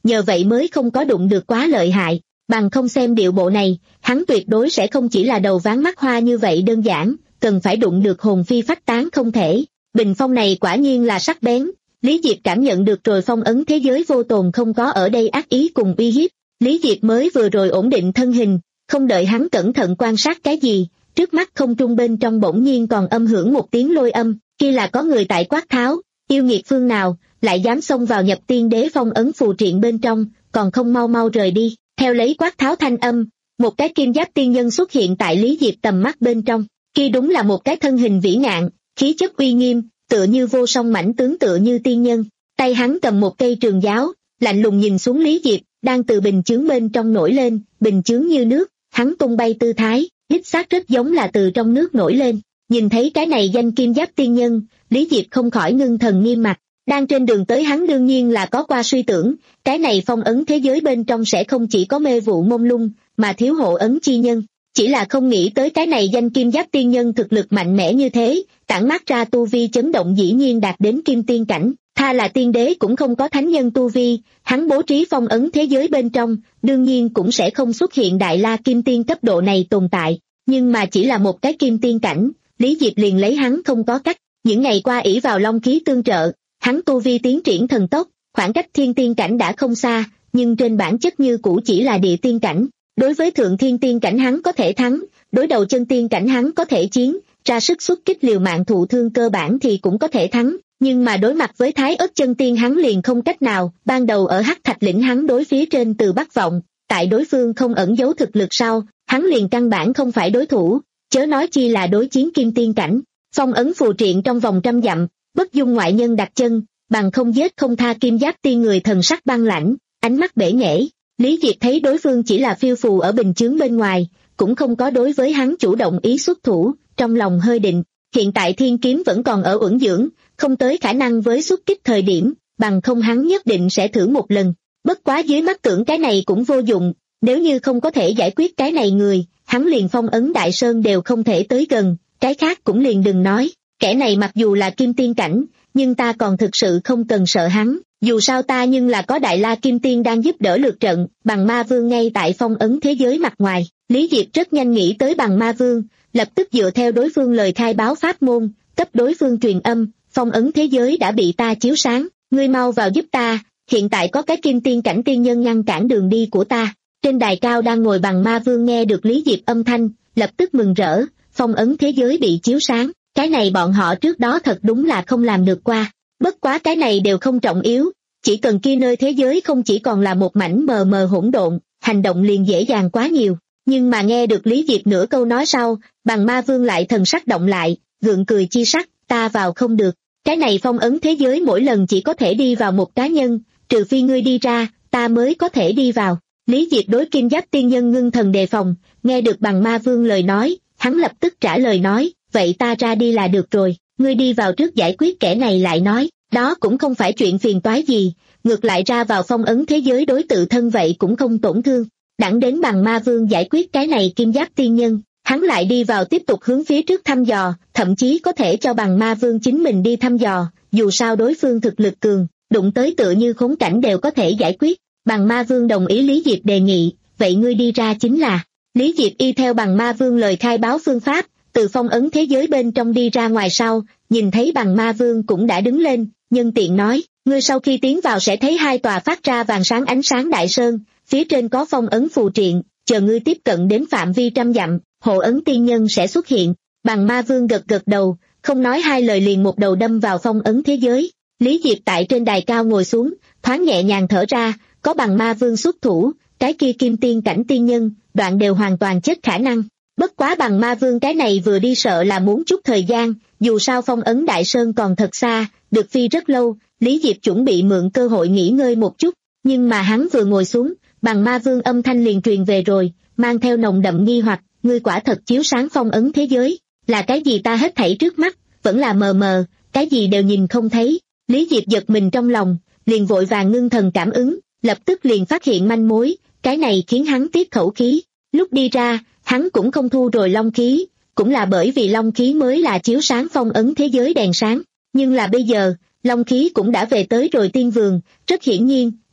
nhờ vậy mới không có đụng được quá lợi hại, bằng không xem điệu bộ này, hắn tuyệt đối sẽ không chỉ là đầu ván mắt hoa như vậy đơn giản, cần phải đụng được hồn phi phách tán không thể. Bình phong này quả nhiên là sắc bén, Lý Diệp cảm nhận được rồi, phong ấn thế giới vô tồn không có ở đây ác ý cùng uy hiếp. Lý Diệp mới vừa rồi ổn định thân hình, không đợi hắn cẩn thận quan sát cái gì, trước mắt không trung bên trong bỗng nhiên còn âm hưởng một tiếng lôi âm, kia là có người tại quát tháo, yêu nghiệt phương nào, lại dám xông vào nhập tiên đế phong ấn phù triện bên trong, còn không mau mau rời đi. Theo lấy quát tháo thanh âm, một cái kim giáp tiên nhân xuất hiện tại Lý Diệp tầm mắt bên trong, kia đúng là một cái thân hình vĩ ngạn, khí chất uy nghiêm, tựa như vô song mãnh tướng, tựa như tiên nhân, tay hắn cầm một cây trường giáo, lạnh lùng nhìn xuống Lý Diệp, đang từ bình chướng bên trong nổi lên, bình chướng như nước, hắn tung bay tư thái, đích xác rất giống là từ trong nước nổi lên. Nhìn thấy cái này danh kim giáp tiên nhân, Lý Diệp không khỏi ngưng thần nghiêm mặt, đang trên đường tới hắn đương nhiên là có qua suy tưởng, cái này phong ấn thế giới bên trong sẽ không chỉ có mê vụ mông lung, mà thiếu hộ ấn chi nhân. Chỉ là không nghĩ tới cái này danh kim giáp tiên nhân thực lực mạnh mẽ như thế, tản mát ra tu vi chấn động dĩ nhiên đạt đến kim tiên cảnh, tha là tiên đế cũng không có thánh nhân tu vi, hắn bố trí phong ấn thế giới bên trong, đương nhiên cũng sẽ không xuất hiện đại la kim tiên cấp độ này tồn tại, nhưng mà chỉ là một cái kim tiên cảnh, Lý Diệp liền lấy hắn không có cách. Những ngày qua ỷ vào long khí tương trợ, hắn tu vi tiến triển thần tốc, khoảng cách thiên tiên cảnh đã không xa, nhưng trên bản chất như cũ chỉ là địa tiên cảnh. Đối với thượng thiên tiên cảnh hắn có thể thắng, đối đầu chân tiên cảnh hắn có thể chiến, ra sức xuất kích liều mạng thụ thương cơ bản thì cũng có thể thắng, nhưng mà đối mặt với thái ớt chân tiên hắn liền không cách nào. Ban đầu ở Hắc Thạch lĩnh hắn đối phía trên từ Bắc vọng, tại đối phương không ẩn giấu thực lực sau, hắn liền căn bản không phải đối thủ, chớ nói chi là đối chiến kim tiên cảnh. Phong ấn phù triện trong vòng trăm dặm, bất dung ngoại nhân đặt chân, bằng không giết không tha kim giáp tiên người thần sắc băng lãnh, ánh mắt bể nghễ. Lý Diệp thấy đối phương chỉ là phiêu phù ở bình chướng bên ngoài, cũng không có đối với hắn chủ động ý xuất thủ, trong lòng hơi định, hiện tại thiên kiếm vẫn còn ở uẩn dưỡng, không tới khả năng với xuất kích thời điểm, bằng không hắn nhất định sẽ thử một lần. Bất quá dưới mắt tưởng cái này cũng vô dụng, nếu như không có thể giải quyết cái này người, hắn liền phong ấn đại sơn đều không thể tới gần, cái khác cũng liền đừng nói. Kẻ này mặc dù là kim tiên cảnh, nhưng ta còn thực sự không cần sợ hắn, dù sao ta nhưng là có đại la kim tiên đang giúp đỡ lượt trận, bằng ma vương ngay tại phong ấn thế giới mặt ngoài. Lý Diệp rất nhanh nghĩ tới bằng ma vương, lập tức dựa theo đối phương lời khai báo pháp môn, cấp đối phương truyền âm, phong ấn thế giới đã bị ta chiếu sáng, ngươi mau vào giúp ta, hiện tại có cái kim tiên cảnh tiên nhân ngăn cản đường đi của ta. Trên đài cao đang ngồi bằng ma vương nghe được Lý Diệp âm thanh, lập tức mừng rỡ, phong ấn thế giới bị chiếu sáng, cái này bọn họ trước đó thật đúng là không làm được qua. Bất quá cái này đều không trọng yếu, chỉ cần kia nơi thế giới không chỉ còn là một mảnh mờ mờ hỗn độn, hành động liền dễ dàng quá nhiều. Nhưng mà nghe được Lý Diệp nửa câu nói sau, bằng ma vương lại thần sắc động lại, gượng cười chi sắc, ta vào không được, cái này phong ấn thế giới mỗi lần chỉ có thể đi vào một cá nhân, trừ phi ngươi đi ra, ta mới có thể đi vào. Lý Diệp đối kim giáp tiên nhân ngưng thần đề phòng, nghe được bằng ma vương lời nói, hắn lập tức trả lời nói, vậy ta ra đi là được rồi, ngươi đi vào trước giải quyết kẻ này lại nói, đó cũng không phải chuyện phiền toái gì, ngược lại ra vào phong ấn thế giới đối tự thân vậy cũng không tổn thương. Đẳng đến bằng ma vương giải quyết cái này kim giáp tiên nhân, hắn lại đi vào tiếp tục hướng phía trước thăm dò, thậm chí có thể cho bằng ma vương chính mình đi thăm dò, dù sao đối phương thực lực cường, đụng tới tựa như khốn cảnh đều có thể giải quyết. Bằng ma vương đồng ý Lý Diệp đề nghị, vậy ngươi đi ra chính là. Lý Diệp y theo bằng ma vương lời khai báo phương pháp, từ phong ấn thế giới bên trong đi ra ngoài sau, nhìn thấy bằng ma vương cũng đã đứng lên, nhân tiện nói, ngươi sau khi tiến vào sẽ thấy hai tòa phát ra vàng sáng ánh sáng đại sơn, phía trên có phong ấn phù triện, chờ ngươi tiếp cận đến phạm vi trăm dặm, hộ ấn tiên nhân sẽ xuất hiện. Bằng ma vương gật gật đầu, không nói hai lời liền một đầu đâm vào phong ấn thế giới. Lý Diệp tại trên đài cao ngồi xuống, thoáng nhẹ nhàng thở ra, có bằng ma vương xuất thủ, cái kia kim tiên cảnh tiên nhân, đoạn đều hoàn toàn chết khả năng. Bất quá bằng ma vương cái này vừa đi sợ là muốn chút thời gian, dù sao phong ấn đại sơn còn thật xa, được phi rất lâu, Lý Diệp chuẩn bị mượn cơ hội nghỉ ngơi một chút, nhưng mà hắn vừa ngồi xuống, bằng ma vương âm thanh liền truyền về rồi, mang theo nồng đậm nghi hoặc, ngươi quả thật chiếu sáng phong ấn thế giới, là cái gì ta hết thảy trước mắt, vẫn là mờ mờ, cái gì đều nhìn không thấy. Lý Diệp giật mình trong lòng, liền vội vàng ngưng thần cảm ứng, lập tức liền phát hiện manh mối, cái này khiến hắn tiết khẩu khí. Lúc đi ra, hắn cũng không thu rồi long khí, cũng là bởi vì long khí mới là chiếu sáng phong ấn thế giới đèn sáng. Nhưng là bây giờ, long khí cũng đã về tới rồi tiên vườn, rất hiển nhiên,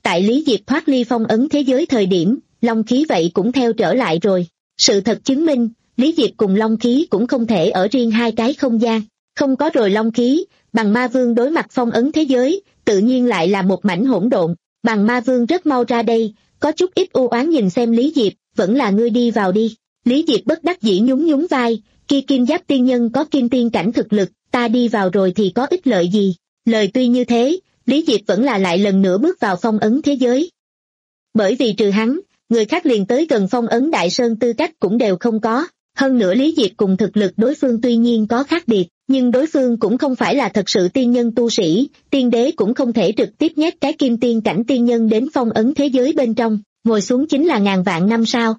tại Lý Diệp thoát ly phong ấn thế giới thời điểm, long khí vậy cũng theo trở lại rồi. Sự thật chứng minh, Lý Diệp cùng long khí cũng không thể ở riêng hai cái không gian. Không có rồi long khí, Bằng Ma Vương đối mặt phong ấn thế giới, tự nhiên lại là một mảnh hỗn độn. Bằng Ma Vương rất mau ra đây, có chút ít u oán nhìn xem Lý Diệp, vẫn là ngươi đi vào đi. Lý Diệp bất đắc dĩ nhún nhún vai, kia kim giáp tiên nhân có kim tiên cảnh thực lực, ta đi vào rồi thì có ích lợi gì. Lời tuy như thế, Lý Diệp vẫn là lại lần nữa bước vào phong ấn thế giới. Bởi vì trừ hắn, người khác liền tới gần phong ấn Đại Sơn tư cách cũng đều không có. Hơn nữa Lý Diệp cùng thực lực đối phương tuy nhiên có khác biệt, nhưng đối phương cũng không phải là thật sự tiên nhân tu sĩ, tiên đế cũng không thể trực tiếp nhét cái kim tiên cảnh tiên nhân đến phong ấn thế giới bên trong, ngồi xuống chính là ngàn vạn năm sao.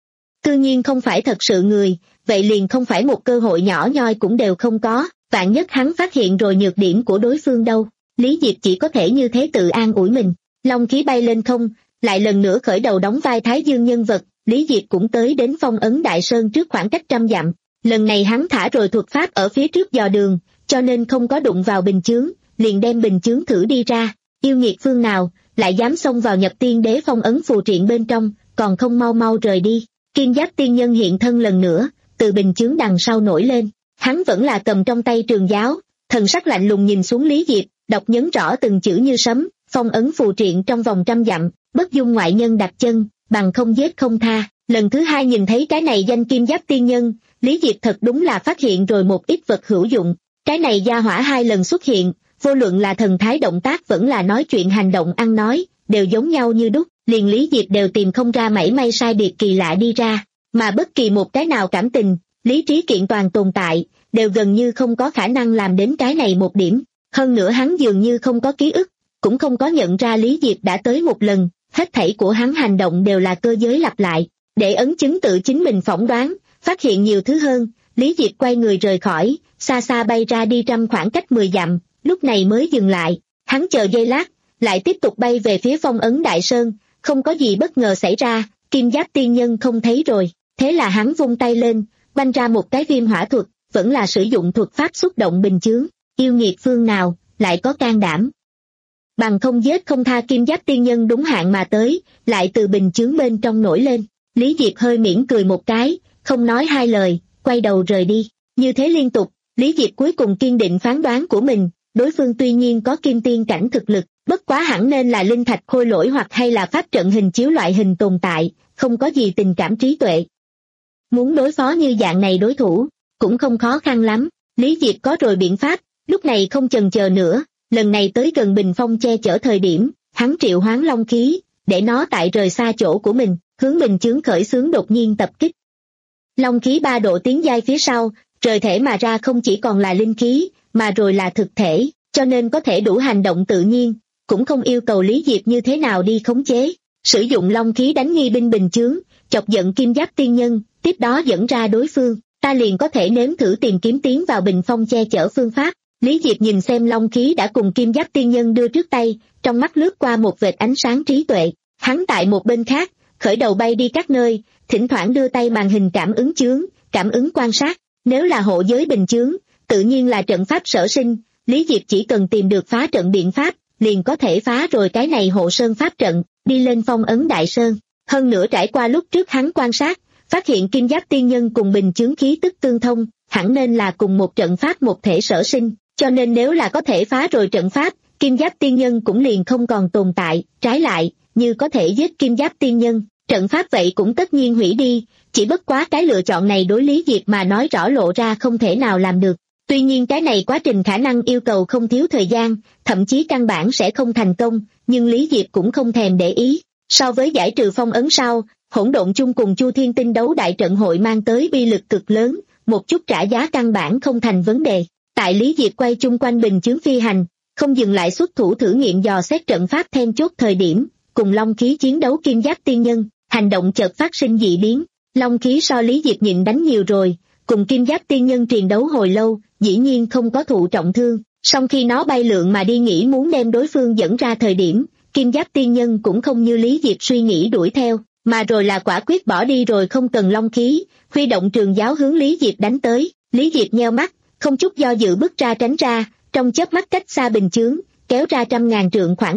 Tự nhiên không phải thật sự người, vậy liền không phải một cơ hội nhỏ nhoi cũng đều không có, vạn nhất hắn phát hiện rồi nhược điểm của đối phương đâu. Lý Diệp chỉ có thể như thế tự an ủi mình, long khí bay lên không, lại lần nữa khởi đầu đóng vai Thái Dương nhân vật. Lý Diệp cũng tới đến phong ấn Đại Sơn trước khoảng cách trăm dặm, lần này hắn thả rồi thuật pháp ở phía trước dò đường, cho nên không có đụng vào bình chướng, liền đem bình chướng thử đi ra. Yêu nghiệt phương nào, lại dám xông vào nhập tiên đế phong ấn phù triện bên trong, còn không mau mau rời đi. Kim giáp tiên nhân hiện thân lần nữa, từ bình chướng đằng sau nổi lên, hắn vẫn là cầm trong tay trường giáo, thần sắc lạnh lùng nhìn xuống Lý Diệp, đọc nhấn rõ từng chữ như sấm, phong ấn phù triện trong vòng trăm dặm, bất dung ngoại nhân đặt chân, bằng không giết không tha. Lần thứ hai nhìn thấy cái này danh kim giáp tiên nhân, Lý Diệp thật đúng là phát hiện rồi một ít vật hữu dụng. Cái này gia hỏa hai lần xuất hiện, vô luận là thần thái động tác vẫn là nói chuyện hành động ăn nói, đều giống nhau như đúc, liền Lý Diệp đều tìm không ra mảy may sai biệt kỳ lạ đi ra, mà bất kỳ một cái nào cảm tình, lý trí kiện toàn tồn tại, đều gần như không có khả năng làm đến cái này một điểm. Hơn nữa hắn dường như không có ký ức, cũng không có nhận ra Lý Diệp đã tới một lần, hết thảy của hắn hành động đều là cơ giới lặp lại, để ấn chứng tự chính mình phỏng đoán, phát hiện nhiều thứ hơn. Lý Diệp quay người rời khỏi, xa xa bay ra đi trăm khoảng cách mười dặm, lúc này mới dừng lại, hắn chờ giây lát, lại tiếp tục bay về phía phong ấn Đại Sơn, không có gì bất ngờ xảy ra, kim giáp tiên nhân không thấy rồi, thế là hắn vung tay lên, banh ra một cái viêm hỏa thuật, vẫn là sử dụng thuật pháp xúc động bình chướng, yêu nghiệt phương nào, lại có can đảm. Bằng không giết không tha kim giáp tiên nhân đúng hạn mà tới, lại từ bình chướng bên trong nổi lên. Lý Diệp hơi mỉm cười một cái, không nói hai lời, quay đầu rời đi. Như thế liên tục, Lý Diệp cuối cùng kiên định phán đoán của mình, đối phương tuy nhiên có kim tiên cảnh thực lực, bất quá hẳn nên là linh thạch khôi lỗi hoặc hay là pháp trận hình chiếu loại hình tồn tại, không có gì tình cảm trí tuệ. Muốn đối phó như dạng này đối thủ, cũng không khó khăn lắm. Lý Diệp có rồi biện pháp, lúc này không chần chờ nữa, lần này tới gần bình phong che chở thời điểm, hắn triệu hoán long khí, để nó tại rời xa chỗ của mình, hướng bình chướng khởi xướng đột nhiên tập kích. Long khí ba độ tiến giai phía sau, rời thể mà ra không chỉ còn là linh khí, mà rồi là thực thể, cho nên có thể đủ hành động tự nhiên, cũng không yêu cầu Lý Diệp như thế nào đi khống chế. Sử dụng long khí đánh nghi binh bình chướng, chọc giận kim giáp tiên nhân, tiếp đó dẫn ra đối phương, ta liền có thể nếm thử tìm kiếm tiến vào bình phong che chở phương pháp. Lý Diệp nhìn xem long khí đã cùng kim giáp tiên nhân đưa trước tay, trong mắt lướt qua một vệt ánh sáng trí tuệ. Hắn tại một bên khác, khởi đầu bay đi các nơi, thỉnh thoảng đưa tay màn hình cảm ứng chướng, cảm ứng quan sát. Nếu là hộ giới bình chướng, tự nhiên là trận pháp sở sinh, Lý Diệp chỉ cần tìm được phá trận biện pháp, liền có thể phá rồi cái này hộ sơn pháp trận, đi lên phong ấn Đại Sơn. Hơn nữa trải qua lúc trước hắn quan sát, phát hiện kim giáp tiên nhân cùng bình chướng khí tức tương thông, hẳn nên là cùng một trận pháp một thể sở sinh, cho nên nếu là có thể phá rồi trận pháp, kim giáp tiên nhân cũng liền không còn tồn tại. Trái lại, như có thể giết kim giáp tiên nhân, trận pháp vậy cũng tất nhiên hủy đi, chỉ bất quá cái lựa chọn này đối Lý Diệp mà nói rõ lộ ra không thể nào làm được. Tuy nhiên cái này quá trình khả năng yêu cầu không thiếu thời gian, thậm chí căn bản sẽ không thành công, nhưng Lý Diệp cũng không thèm để ý. So với giải trừ phong ấn sau, hỗn độn chung cùng Chu Thiên Tinh đấu đại trận hội mang tới bi lực cực lớn, một chút trả giá căn bản không thành vấn đề. Tại Lý Diệp quay chung quanh bình chướng phi hành, không dừng lại xuất thủ thử nghiệm dò xét trận pháp then chốt thời điểm, cùng long khí chiến đấu kim giáp tiên nhân, hành động chợt phát sinh dị biến. Long khí so Lý Diệp nhịn đánh nhiều rồi, cùng kim giáp tiên nhân triền đấu hồi lâu, dĩ nhiên không có thụ trọng thương, song khi nó bay lượn mà đi nghĩ muốn đem đối phương dẫn ra thời điểm, kim giáp tiên nhân cũng không như Lý Diệp suy nghĩ đuổi theo, mà rồi là quả quyết bỏ đi rồi không cần long khí, huy động trường giáo hướng Lý Diệp đánh tới. Lý Diệp nheo mắt, không chút do dự bước ra tránh ra, trong chớp mắt cách xa bình chướng, kéo ra trăm ngàn trượng khoảng cách.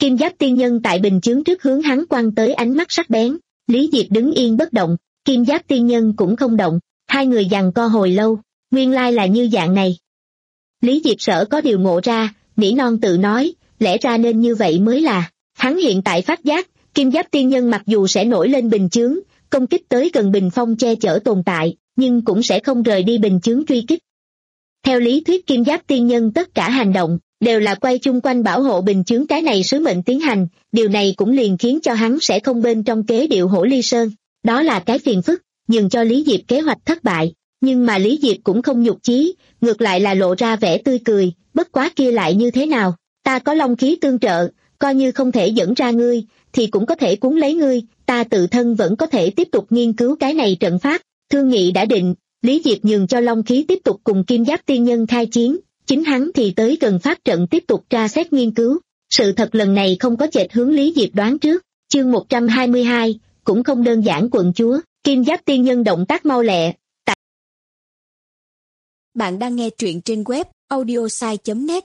Kim Giáp tiên nhân tại bình chướng trước hướng hắn quăng tới ánh mắt sắc bén. Lý Diệp đứng yên bất động, Kim Giáp tiên nhân cũng không động, hai người giằng co hồi lâu, nguyên lai là như dạng này. Lý Diệp sợ có điều ngộ ra, nỉ non tự nói, lẽ ra nên như vậy mới là. Hắn hiện tại phát giác, Kim Giáp tiên nhân mặc dù sẽ nổi lên bình chướng, công kích tới gần bình phong che chở tồn tại, nhưng cũng sẽ không rời đi bình chướng truy kích. Theo lý thuyết Kim Giáp tiên nhân tất cả hành động đều là quay chung quanh bảo hộ bình chướng cái này sứ mệnh tiến hành, điều này cũng liền khiến cho hắn sẽ không bên trong kế điệu hổ ly sơn. Đó là cái phiền phức, nhường cho Lý Diệp kế hoạch thất bại, nhưng mà Lý Diệp cũng không nhục chí, ngược lại là lộ ra vẻ tươi cười, bất quá kia lại như thế nào, ta có long khí tương trợ, coi như không thể dẫn ra ngươi, thì cũng có thể cuốn lấy ngươi, ta tự thân vẫn có thể tiếp tục nghiên cứu cái này trận pháp. Thương nghị đã định, Lý Diệp nhường cho long khí tiếp tục cùng Kim Giáp tiên nhân khai chiến, chính hắn thì tới gần pháp trận tiếp tục tra xét nghiên cứu. Sự thật lần này không có chệch hướng Lý Diệp đoán trước. Chương một trăm hai mươi hai, cũng không đơn giản quận chúa, Kim Giáp tiên nhân động tác mau lẹ. Tại... Bạn đang nghe truyện trên web audiosai chấm net.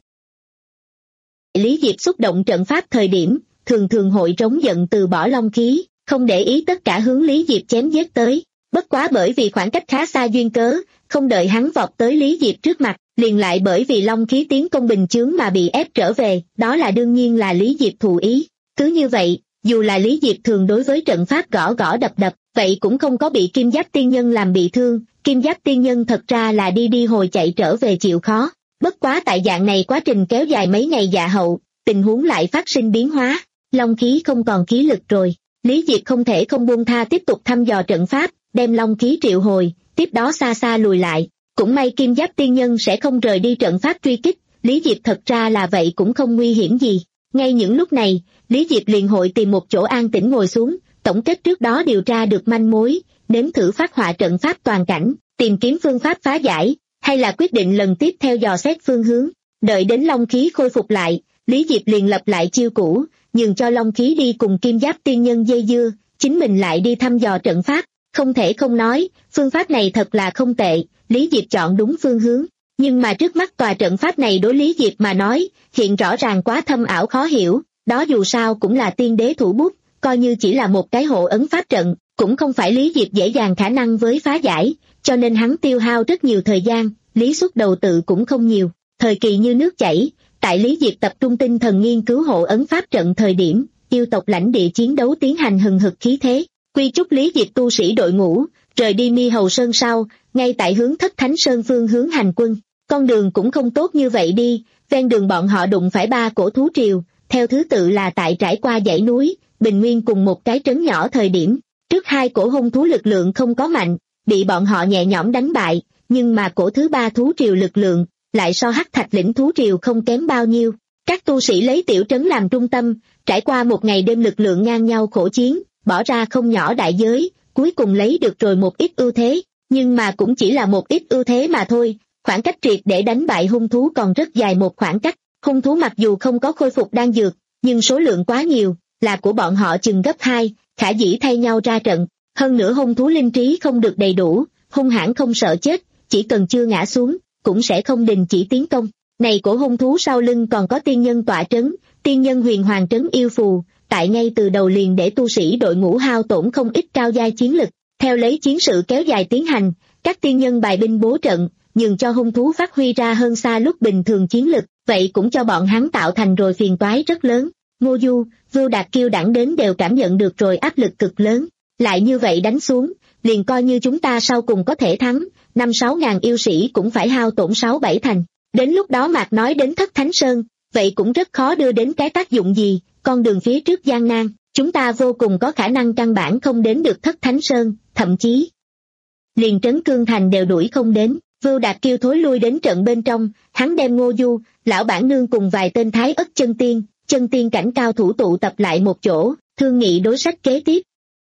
Lý Diệp xúc động trận pháp thời điểm, thường thường hội trống giận từ bỏ long khí, không để ý tất cả hướng Lý Diệp chém giết tới. Bất quá bởi vì khoảng cách khá xa duyên cớ, không đợi hắn vọt tới Lý Diệp trước mặt, liền lại bởi vì long khí tiến công bình chướng mà bị ép trở về, đó là đương nhiên là Lý Diệp thụ ý. Cứ như vậy, dù là Lý Diệp thường đối với trận pháp gõ gõ đập đập, vậy cũng không có bị Kim Giáp tiên nhân làm bị thương. Kim Giáp tiên nhân thật ra là đi đi hồi chạy trở về chịu khó. Bất quá tại dạng này quá trình kéo dài mấy ngày dạ hậu, tình huống lại phát sinh biến hóa, long khí không còn khí lực rồi. Lý Diệp không thể không buông tha tiếp tục thăm dò trận pháp, đem long khí triệu hồi, tiếp đó xa xa lùi lại. Cũng may Kim Giáp tiên nhân sẽ không rời đi trận pháp truy kích, Lý Diệp thật ra là vậy cũng không nguy hiểm gì. Ngay những lúc này, Lý Diệp liền hội tìm một chỗ an tĩnh ngồi xuống, tổng kết trước đó điều tra được manh mối, nếm thử phát họa trận pháp toàn cảnh, tìm kiếm phương pháp phá giải, hay là quyết định lần tiếp theo dò xét phương hướng. Đợi đến long khí khôi phục lại, Lý Diệp liền lập lại chiêu cũ, nhường cho long khí đi cùng Kim Giáp tiên nhân dây dưa, chính mình lại đi thăm dò trận pháp. Không thể không nói, phương pháp này thật là không tệ, Lý Diệp chọn đúng phương hướng. Nhưng mà trước mắt tòa trận pháp này đối Lý Diệp mà nói, hiện rõ ràng quá thâm ảo khó hiểu, đó dù sao cũng là tiên đế thủ bút, coi như chỉ là một cái hộ ấn pháp trận, cũng không phải Lý Diệp dễ dàng khả năng với phá giải, cho nên hắn tiêu hao rất nhiều thời gian, lý suất đầu tự cũng không nhiều. Thời kỳ như nước chảy, tại Lý Diệp tập trung tinh thần nghiên cứu hộ ấn pháp trận thời điểm, yêu tộc lãnh địa chiến đấu tiến hành hừng hực khí thế. Quy chúc Lý Diệp tu sĩ đội ngũ, rời đi Mi Hầu Sơn sau, ngay tại hướng Thất Thánh Sơn phương hướng hành quân. Con đường cũng không tốt như vậy đi, ven đường bọn họ đụng phải ba cổ thú triều, theo thứ tự là tại trải qua dãy núi, Bình Nguyên cùng một cái trấn nhỏ thời điểm. Trước hai cổ hung thú lực lượng không có mạnh, bị bọn họ nhẹ nhõm đánh bại, nhưng mà cổ thứ ba thú triều lực lượng, lại so Hắc Thạch lĩnh thú triều không kém bao nhiêu. Các tu sĩ lấy tiểu trấn làm trung tâm, trải qua một ngày đêm lực lượng ngang nhau khổ chiến, bỏ ra không nhỏ đại giới, cuối cùng lấy được rồi một ít ưu thế, nhưng mà cũng chỉ là một ít ưu thế mà thôi, khoảng cách triệt để đánh bại hung thú còn rất dài một khoảng cách. Hung thú mặc dù không có khôi phục đan dược, nhưng số lượng quá nhiều, là của bọn họ chừng gấp hai, khả dĩ thay nhau ra trận. Hơn nữa hung thú linh trí không được đầy đủ, hung hãn không sợ chết, chỉ cần chưa ngã xuống, cũng sẽ không đình chỉ tiến công. Này của hung thú sau lưng còn có tiên nhân tọa trấn, tiên nhân huyền hoàng trấn yêu phù, tại ngay từ đầu liền để tu sĩ đội ngũ hao tổn không ít cao giai chiến lực. Theo lấy chiến sự kéo dài tiến hành, các tiên nhân bài binh bố trận, nhường cho hung thú phát huy ra hơn xa lúc bình thường chiến lực, vậy cũng cho bọn hắn tạo thành rồi phiền toái rất lớn. Ngô Du, Vưu Đạt Kiêu đẳng đến đều cảm nhận được rồi áp lực cực lớn. Lại như vậy đánh xuống, liền coi như chúng ta sau cùng có thể thắng, năm sáu ngàn yêu sĩ cũng phải hao tổn sáu bảy thành. Đến lúc đó Mạc nói đến Thất Thánh Sơn, vậy cũng rất khó đưa đến cái tác dụng gì, con đường phía trước gian nan, chúng ta vô cùng có khả năng căn bản không đến được Thất Thánh Sơn, thậm chí liền trấn Cương Thành đều đuổi không đến. Vưu Đạt Kiêu thối lui đến trận bên trong, hắn đem Ngô Du, Lão Bản Nương cùng vài tên thái ất chân tiên, chân tiên cảnh cao thủ tụ tập lại một chỗ, thương nghị đối sách kế tiếp.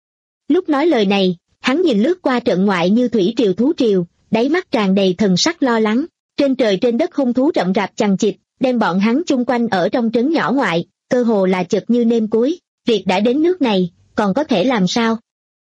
Lúc nói lời này, hắn nhìn lướt qua trận ngoại như thủy triều thú triều, đáy mắt tràn đầy thần sắc lo lắng. Trên trời trên đất hung thú rậm rạp chằng chịt, đem bọn hắn chung quanh ở trong trấn nhỏ ngoại, cơ hồ là chật như nêm cối. Việc đã đến nước này, còn có thể làm sao?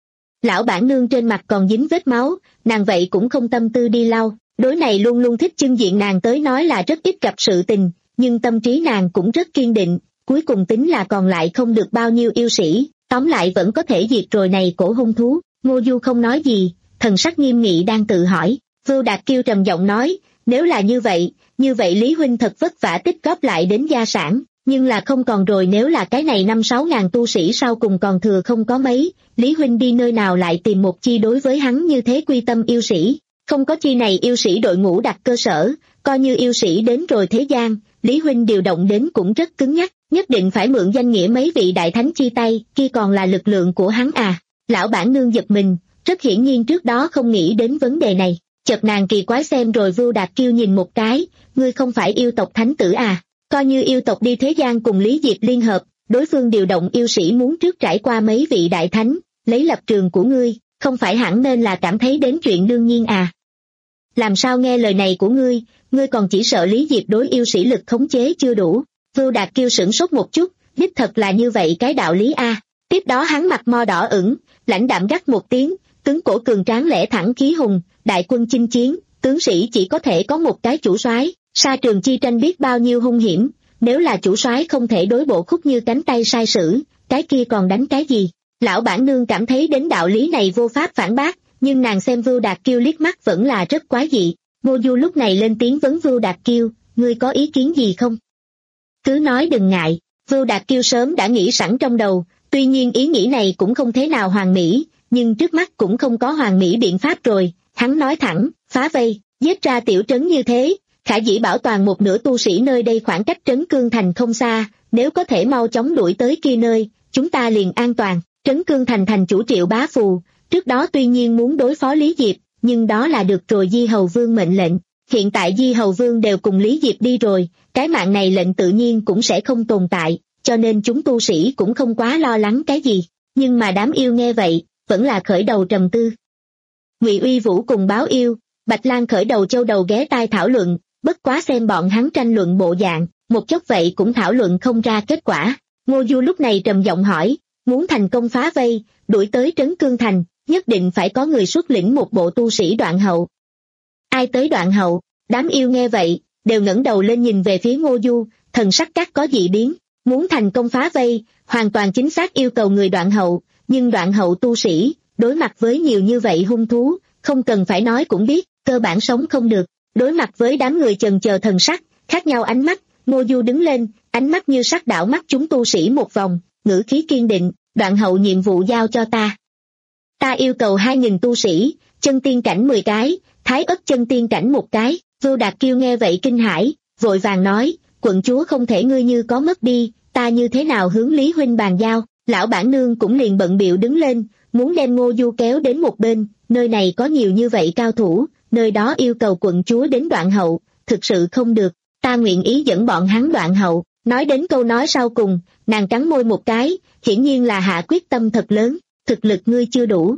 Lão Bản Nương trên mặt còn dính vết máu, nàng vậy cũng không tâm tư đi lau. Đối này luôn luôn thích trưng diện nàng tới nói là rất ít gặp sự tình, nhưng tâm trí nàng cũng rất kiên định, cuối cùng tính là còn lại không được bao nhiêu yêu sĩ, tóm lại vẫn có thể diệt rồi này cổ hung thú. Ngô Du không nói gì, thần sắc nghiêm nghị đang tự hỏi. Vưu Đạt Kiêu trầm giọng nói, nếu là như vậy, như vậy Lý Huynh thật vất vả tích góp lại đến gia sản, nhưng là không còn rồi. Nếu là cái này năm sáu ngàn tu sĩ sau cùng còn thừa không có mấy, Lý Huynh đi nơi nào lại tìm một chi đối với hắn như thế quy tâm yêu sĩ? Không có chi này yêu sĩ đội ngũ đặt cơ sở, coi như yêu sĩ đến rồi thế gian, Lý Huynh điều động đến cũng rất cứng nhắc, nhất định phải mượn danh nghĩa mấy vị đại thánh chi tay, kia còn là lực lượng của hắn à? Lão bản nương giật mình, rất hiển nhiên trước đó không nghĩ đến vấn đề này. Chợt nàng kỳ quái xem rồi Vưu Đạt Kiêu nhìn một cái, ngươi không phải yêu tộc thánh tử à? Coi như yêu tộc đi thế gian cùng Lý Diệp liên hợp, đối phương điều động yêu sĩ muốn trước trải qua mấy vị đại thánh, lấy lập trường của ngươi, không phải hẳn nên là cảm thấy đến chuyện đương nhiên à? Làm sao nghe lời này của ngươi, ngươi còn chỉ sợ Lý Diệp đối yêu sĩ lực khống chế chưa đủ? Vưu Đạt Kiêu sửng sốt một chút, đích thật là như vậy cái đạo lý a. Tiếp đó hắn mặt mo đỏ ửng, lãnh đạm gắt một tiếng, cứng cổ cường tráng lẽ thẳng khí hùng, đại quân chinh chiến, tướng sĩ chỉ có thể có một cái chủ soái, sa trường chi tranh biết bao nhiêu hung hiểm, nếu là chủ soái không thể đối bộ khúc như cánh tay sai sử, cái kia còn đánh cái gì? Lão bản nương cảm thấy đến đạo lý này vô pháp phản bác, nhưng nàng xem Vưu Đạt Kiêu liếc mắt vẫn là rất quái dị. Ngô Du lúc này lên tiếng vấn Vưu Đạt Kiêu, ngươi có ý kiến gì không? Cứ nói đừng ngại. Vưu Đạt Kiêu sớm đã nghĩ sẵn trong đầu, tuy nhiên ý nghĩ này cũng không thế nào hoàn mỹ, nhưng trước mắt cũng không có hoàn mỹ biện pháp rồi. Hắn nói thẳng, phá vây, giết ra tiểu trấn như thế, khả dĩ bảo toàn một nửa tu sĩ nơi đây, khoảng cách trấn Cương Thành không xa, nếu có thể mau chóng đuổi tới kia nơi, chúng ta liền an toàn. Trấn Cương Thành thành chủ Triệu Bá Phù, trước đó tuy nhiên muốn đối phó Lý Diệp, nhưng đó là được rồi Di Hầu Vương mệnh lệnh, hiện tại Di Hầu Vương đều cùng Lý Diệp đi rồi, cái mạng này lệnh tự nhiên cũng sẽ không tồn tại, cho nên chúng tu sĩ cũng không quá lo lắng cái gì, nhưng mà đám yêu nghe vậy, vẫn là khởi đầu trầm tư. Ngụy Uy Vũ cùng Báo Yêu, Bạch Lan khởi đầu châu đầu ghé tai thảo luận, bất quá xem bọn hắn tranh luận bộ dạng, một chốc vậy cũng thảo luận không ra kết quả. Ngô Du lúc này trầm giọng hỏi, muốn thành công phá vây, đuổi tới trấn Cương Thành, nhất định phải có người xuất lĩnh một bộ tu sĩ Đoạn Hậu. Ai tới Đoạn Hậu? Đám yêu nghe vậy, đều ngẩng đầu lên nhìn về phía Ngô Du, thần sắc các có dị biến. Muốn thành công phá vây, hoàn toàn chính xác yêu cầu người Đoạn Hậu, nhưng Đoạn Hậu tu sĩ, đối mặt với nhiều như vậy hung thú, không cần phải nói cũng biết, cơ bản sống không được. Đối mặt với đám người chần chờ thần sắc, khác nhau ánh mắt, Ngô Du đứng lên, ánh mắt như sắc đảo mắt chúng tu sĩ một vòng, ngữ khí kiên định, Đoạn Hậu nhiệm vụ giao cho ta. Ta yêu cầu hai nghìn tu sĩ, chân tiên cảnh mười cái, thái ất chân tiên cảnh một cái. Vưu Đạt Kiêu nghe vậy kinh hãi, vội vàng nói, quận chúa không thể ngươi như có mất đi, ta như thế nào hướng Lý Huynh bàn giao. Lão bản nương cũng liền bận bịu đứng lên, muốn đem Ngô Du kéo đến một bên, nơi này có nhiều như vậy cao thủ, nơi đó yêu cầu quận chúa đến Đoạn Hậu, thực sự không được, ta nguyện ý dẫn bọn hắn Đoạn Hậu. Nói đến câu nói sau cùng, nàng cắn môi một cái, hiển nhiên là hạ quyết tâm thật lớn, thực lực ngươi chưa đủ.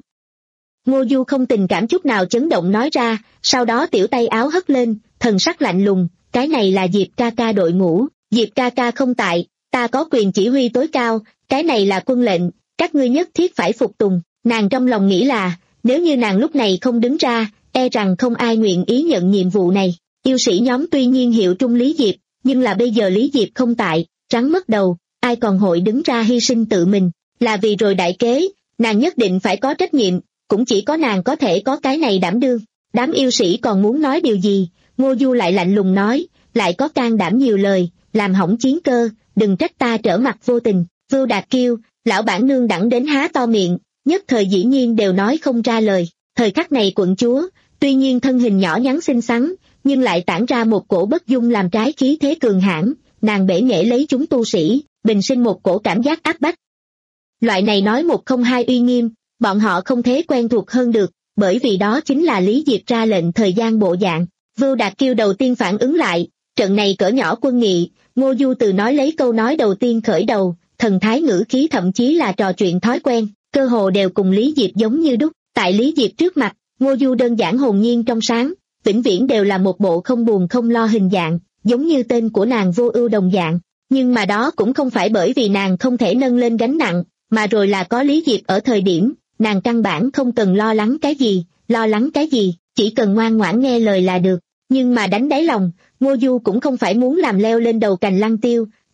Ngô Du không tình cảm chút nào chấn động nói ra, sau đó tiểu tay áo hất lên, thần sắc lạnh lùng, cái này là Diệp ca ca đội ngũ, Diệp ca ca không tại, ta có quyền chỉ huy tối cao, cái này là quân lệnh, các ngươi nhất thiết phải phục tùng. Nàng trong lòng nghĩ là, nếu như nàng lúc này không đứng ra, e rằng không ai nguyện ý nhận nhiệm vụ này. Yêu sĩ nhóm tuy nhiên hiệu trung Lý Diệp, nhưng là bây giờ Lý Diệp không tại, rắn mất đầu, ai còn hội đứng ra hy sinh tự mình, là vì rồi đại kế, nàng nhất định phải có trách nhiệm, cũng chỉ có nàng có thể có cái này đảm đương. Đám yêu sĩ còn muốn nói điều gì, Ngô Du lại lạnh lùng nói, lại có can đảm nhiều lời, làm hỏng chiến cơ, đừng trách ta trở mặt vô tình. Vưu Đạt Kiêu, lão bản nương đẳng đến há to miệng, nhất thời dĩ nhiên đều nói không ra lời. Thời khắc này quận chúa, tuy nhiên thân hình nhỏ nhắn xinh xắn, nhưng lại tản ra một cổ bất dung làm trái khí thế cường hãn, nàng bể nghệ lấy chúng tu sĩ, bình sinh một cổ cảm giác áp bách. Loại này nói một không hai uy nghiêm, bọn họ không thể quen thuộc hơn được, bởi vì đó chính là Lý Diệp ra lệnh thời gian bộ dạng. Vưu Đạt Kiêu đầu tiên phản ứng lại, trận này cỡ nhỏ quân nghị, Ngô Du từ nói lấy câu nói đầu tiên khởi đầu, thần thái ngữ khí thậm chí là trò chuyện thói quen, cơ hồ đều cùng Lý Diệp giống như đúc. Tại Lý Diệp trước mặt, Ngô Du đơn giản hồn nhiên trong sáng, vĩnh viễn đều là một bộ không buồn không lo hình dạng, giống như tên của nàng Vô Ưu đồng dạng. Nhưng mà đó cũng không phải bởi vì nàng không thể nâng lên gánh nặng, mà rồi là có Lý Diệp ở thời điểm, nàng căn bản không cần lo lắng cái gì, lo lắng cái gì, chỉ cần ngoan ngoãn nghe lời là được. Nhưng mà đánh đáy lòng, Ngô Du cũng không phải muốn làm leo lên đầu cành lăng tiêu,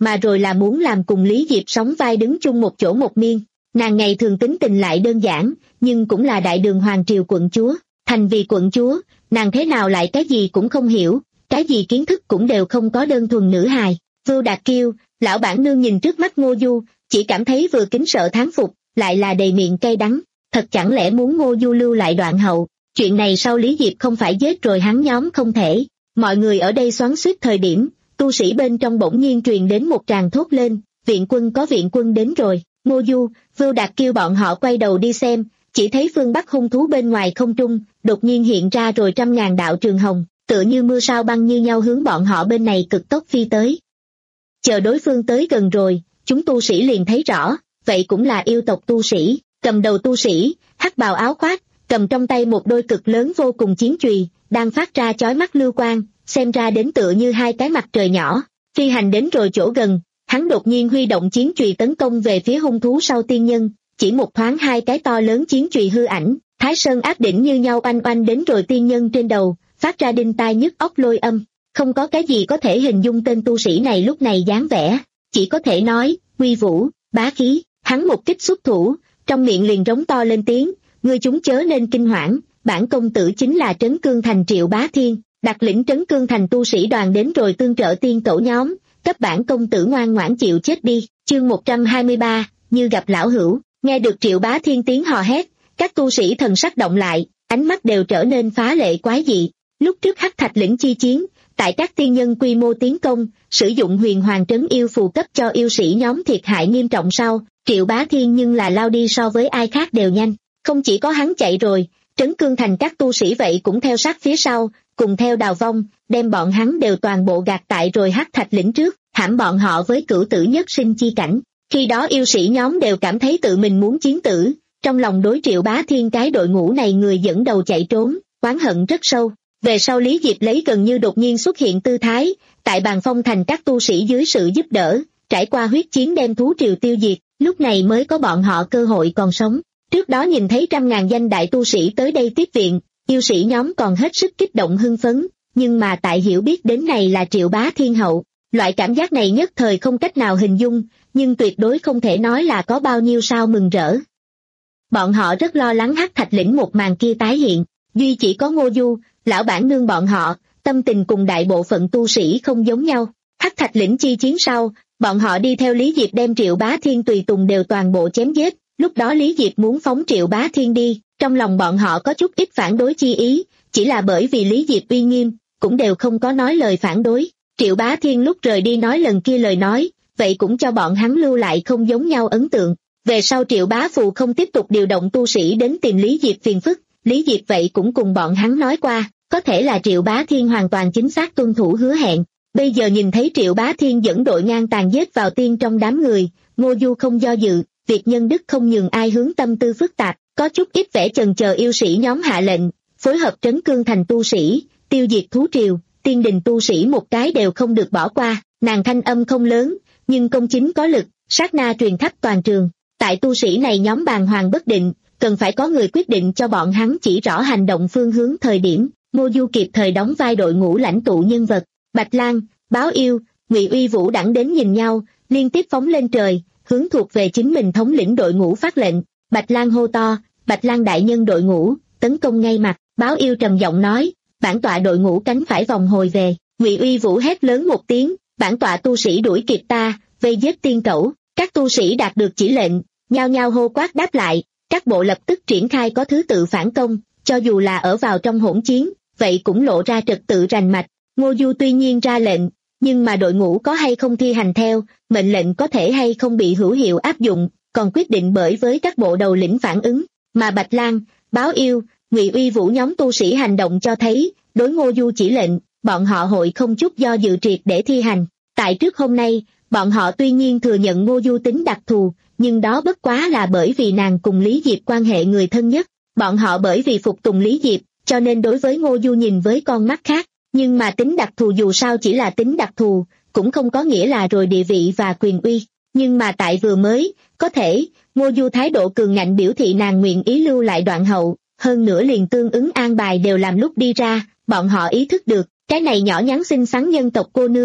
mà rồi là muốn làm cùng Lý Diệp sống vai đứng chung một chỗ một miên. Nàng ngày thường tính tình lại đơn giản, nhưng cũng là đại đường hoàng triều quận chúa. Thành vì quận chúa, nàng thế nào lại cái gì cũng không hiểu, cái gì kiến thức cũng đều không có, đơn thuần nữ hài. Vưu Đạt Kiêu, lão bản nương nhìn trước mắt Ngô Du, chỉ cảm thấy vừa kính sợ thán phục, lại là đầy miệng cay đắng. Thật chẳng lẽ muốn Ngô Du lưu lại đoạn hậu? Chuyện này sau Lý Diệp không phải giết rồi hắn nhóm không thể. Mọi người ở đây xoắn xuýt thời điểm, tu sĩ bên trong bỗng nhiên truyền đến một tràng thốt lên, viện quân có viện quân đến rồi. Ngô Du, Vưu Đạt Kiêu bọn họ quay đầu đi xem, chỉ thấy phương Bắc hung thú bên ngoài không trung, đột nhiên hiện ra rồi trăm ngàn đạo trường hồng, tựa như mưa sao băng như nhau hướng bọn họ bên này cực tốc phi tới. Chờ đối phương tới gần rồi, chúng tu sĩ liền thấy rõ, vậy cũng là yêu tộc tu sĩ, cầm đầu tu sĩ, hắc bào áo khoác, cầm trong tay một đôi cực lớn vô cùng chiến chùy, đang phát ra chói mắt lưu quang, xem ra đến tựa như hai cái mặt trời nhỏ. Phi hành đến rồi chỗ gần, hắn đột nhiên huy động chiến chùy tấn công về phía hung thú sau tiên nhân, chỉ một thoáng hai cái to lớn chiến chùy hư ảnh, Thái Sơn áp đỉnh như nhau oanh oanh đến rồi tiên nhân trên đầu, phát ra đinh tai nhức óc lôi âm. Không có cái gì có thể hình dung tên tu sĩ này lúc này dáng vẻ, chỉ có thể nói, uy vũ, bá khí. Hắn một kích xuất thủ, trong miệng liền rống to lên tiếng, ngươi chúng chớ nên kinh hoảng, bản công tử chính là Trấn Cương Thành Triệu Bá Thiên, đặc lĩnh Trấn Cương Thành tu sĩ đoàn đến rồi tương trợ tiên cẩu nhóm, cấp bản công tử ngoan ngoãn chịu chết đi. Chương một trăm hai mươi ba, như gặp lão hữu. Nghe được Triệu Bá Thiên tiếng hò hét, các tu sĩ thần sắc động lại, ánh mắt đều trở nên phá lệ quái dị. Lúc trước Hắc Thạch lĩnh chi chiến, tại các tiên nhân quy mô tiến công, sử dụng huyền hoàng trấn yêu phù cấp cho yêu sĩ nhóm thiệt hại nghiêm trọng sau, Triệu Bá Thiên nhưng là lao đi so với ai khác đều nhanh. Không chỉ có hắn chạy rồi, Trấn Cương Thành các tu sĩ vậy cũng theo sát phía sau, cùng theo đào vong, đem bọn hắn đều toàn bộ gạt tại rồi Hắc Thạch lĩnh trước, hãm bọn họ với cửu tử nhất sinh chi cảnh. Khi đó yêu sĩ nhóm đều cảm thấy tự mình muốn chiến tử, trong lòng đối Triệu Bá Thiên cái đội ngũ này người dẫn đầu chạy trốn, oán hận rất sâu. Về sau Lý Diệp lấy gần như đột nhiên xuất hiện tư thái, tại Bàn Phong Thành các tu sĩ dưới sự giúp đỡ, trải qua huyết chiến đem thú triều tiêu diệt, lúc này mới có bọn họ cơ hội còn sống. Trước đó nhìn thấy trăm ngàn danh đại tu sĩ tới đây tiếp viện, yêu sĩ nhóm còn hết sức kích động hưng phấn, nhưng mà tại hiểu biết đến này là Triệu Bá Thiên hậu, loại cảm giác này nhất thời không cách nào hình dung, nhưng tuyệt đối không thể nói là có bao nhiêu sao mừng rỡ. Bọn họ rất lo lắng Hắc Thạch lĩnh một màn kia tái hiện, duy chỉ có Ngô Du, lão bản nương bọn họ, tâm tình cùng đại bộ phận tu sĩ không giống nhau. Hắc Thạch lĩnh chi chiến sau, bọn họ đi theo Lý Diệp đem Triệu Bá Thiên tùy tùng đều toàn bộ chém giết, lúc đó Lý Diệp muốn phóng Triệu Bá Thiên đi, trong lòng bọn họ có chút ít phản đối chi ý, chỉ là bởi vì Lý Diệp uy nghiêm, cũng đều không có nói lời phản đối. Triệu Bá Thiên lúc rời đi nói lần kia lời nói, vậy cũng cho bọn hắn lưu lại không giống nhau ấn tượng. Về sau Triệu Bá Phù không tiếp tục điều động tu sĩ đến tìm Lý Diệp phiền phức, Lý Diệp vậy cũng cùng bọn hắn nói qua, có thể là Triệu Bá Thiên hoàn toàn chính xác tuân thủ hứa hẹn. Bây giờ nhìn thấy Triệu Bá Thiên dẫn đội ngang tàn giết vào tiên trong đám người, Ngô Du không do dự, việc nhân đức không nhường ai hướng tâm tư phức tạp, có chút ít vẻ chần chờ yêu sĩ nhóm hạ lệnh, phối hợp Trấn Cương Thành tu sĩ, tiêu diệt thú triều, tiên đình tu sĩ một cái đều không được bỏ qua. Nàng thanh âm không lớn, nhưng công chính có lực, sát na truyền khắp toàn trường. Tại tu sĩ này nhóm bàng hoàng bất định, cần phải có người quyết định cho bọn hắn chỉ rõ hành động phương hướng thời điểm. Ngô Du kịp thời đóng vai đội ngũ lãnh tụ nhân vật. Bạch Lang, Báo Yêu, Ngụy Uy Vũ đẳng đến nhìn nhau, liên tiếp phóng lên trời, hướng thuộc về chính mình thống lĩnh đội ngũ phát lệnh. Bạch Lang hô to, Bạch Lang đại nhân đội ngũ, tấn công ngay mặt. Báo Yêu trầm giọng nói, bản tọa đội ngũ cánh phải vòng hồi về. Ngụy Uy Vũ hét lớn một tiếng, bản tọa tu sĩ đuổi kịp ta, vây giết tiên cẩu. Các tu sĩ đạt được chỉ lệnh, nhao nhao hô quát đáp lại, các bộ lập tức triển khai có thứ tự phản công, cho dù là ở vào trong hỗn chiến, vậy cũng lộ ra trật tự rành mạch. Ngô Du tuy nhiên ra lệnh, nhưng mà đội ngũ có hay không thi hành theo, mệnh lệnh có thể hay không bị hữu hiệu áp dụng, còn quyết định bởi với các bộ đầu lĩnh phản ứng. Mà Bạch Lang, Báo Yêu, Ngụy Uy Vũ nhóm tu sĩ hành động cho thấy, đối Ngô Du chỉ lệnh, bọn họ hội không chút do dự triệt để thi hành. Tại trước hôm nay, bọn họ tuy nhiên thừa nhận Ngô Du tính đặc thù, nhưng đó bất quá là bởi vì nàng cùng Lý Diệp quan hệ người thân nhất. Bọn họ bởi vì phục tùng Lý Diệp, cho nên đối với Ngô Du nhìn với con mắt khác. Nhưng mà tính đặc thù dù sao chỉ là tính đặc thù, cũng không có nghĩa là rồi địa vị và quyền uy. Nhưng mà tại vừa mới, có thể, Ngô Du thái độ cường ngạnh biểu thị nàng nguyện ý lưu lại đoạn hậu, hơn nữa liền tương ứng an bài đều làm lúc đi ra, bọn họ ý thức được, cái này nhỏ nhắn xinh xắn nhân tộc cô nương,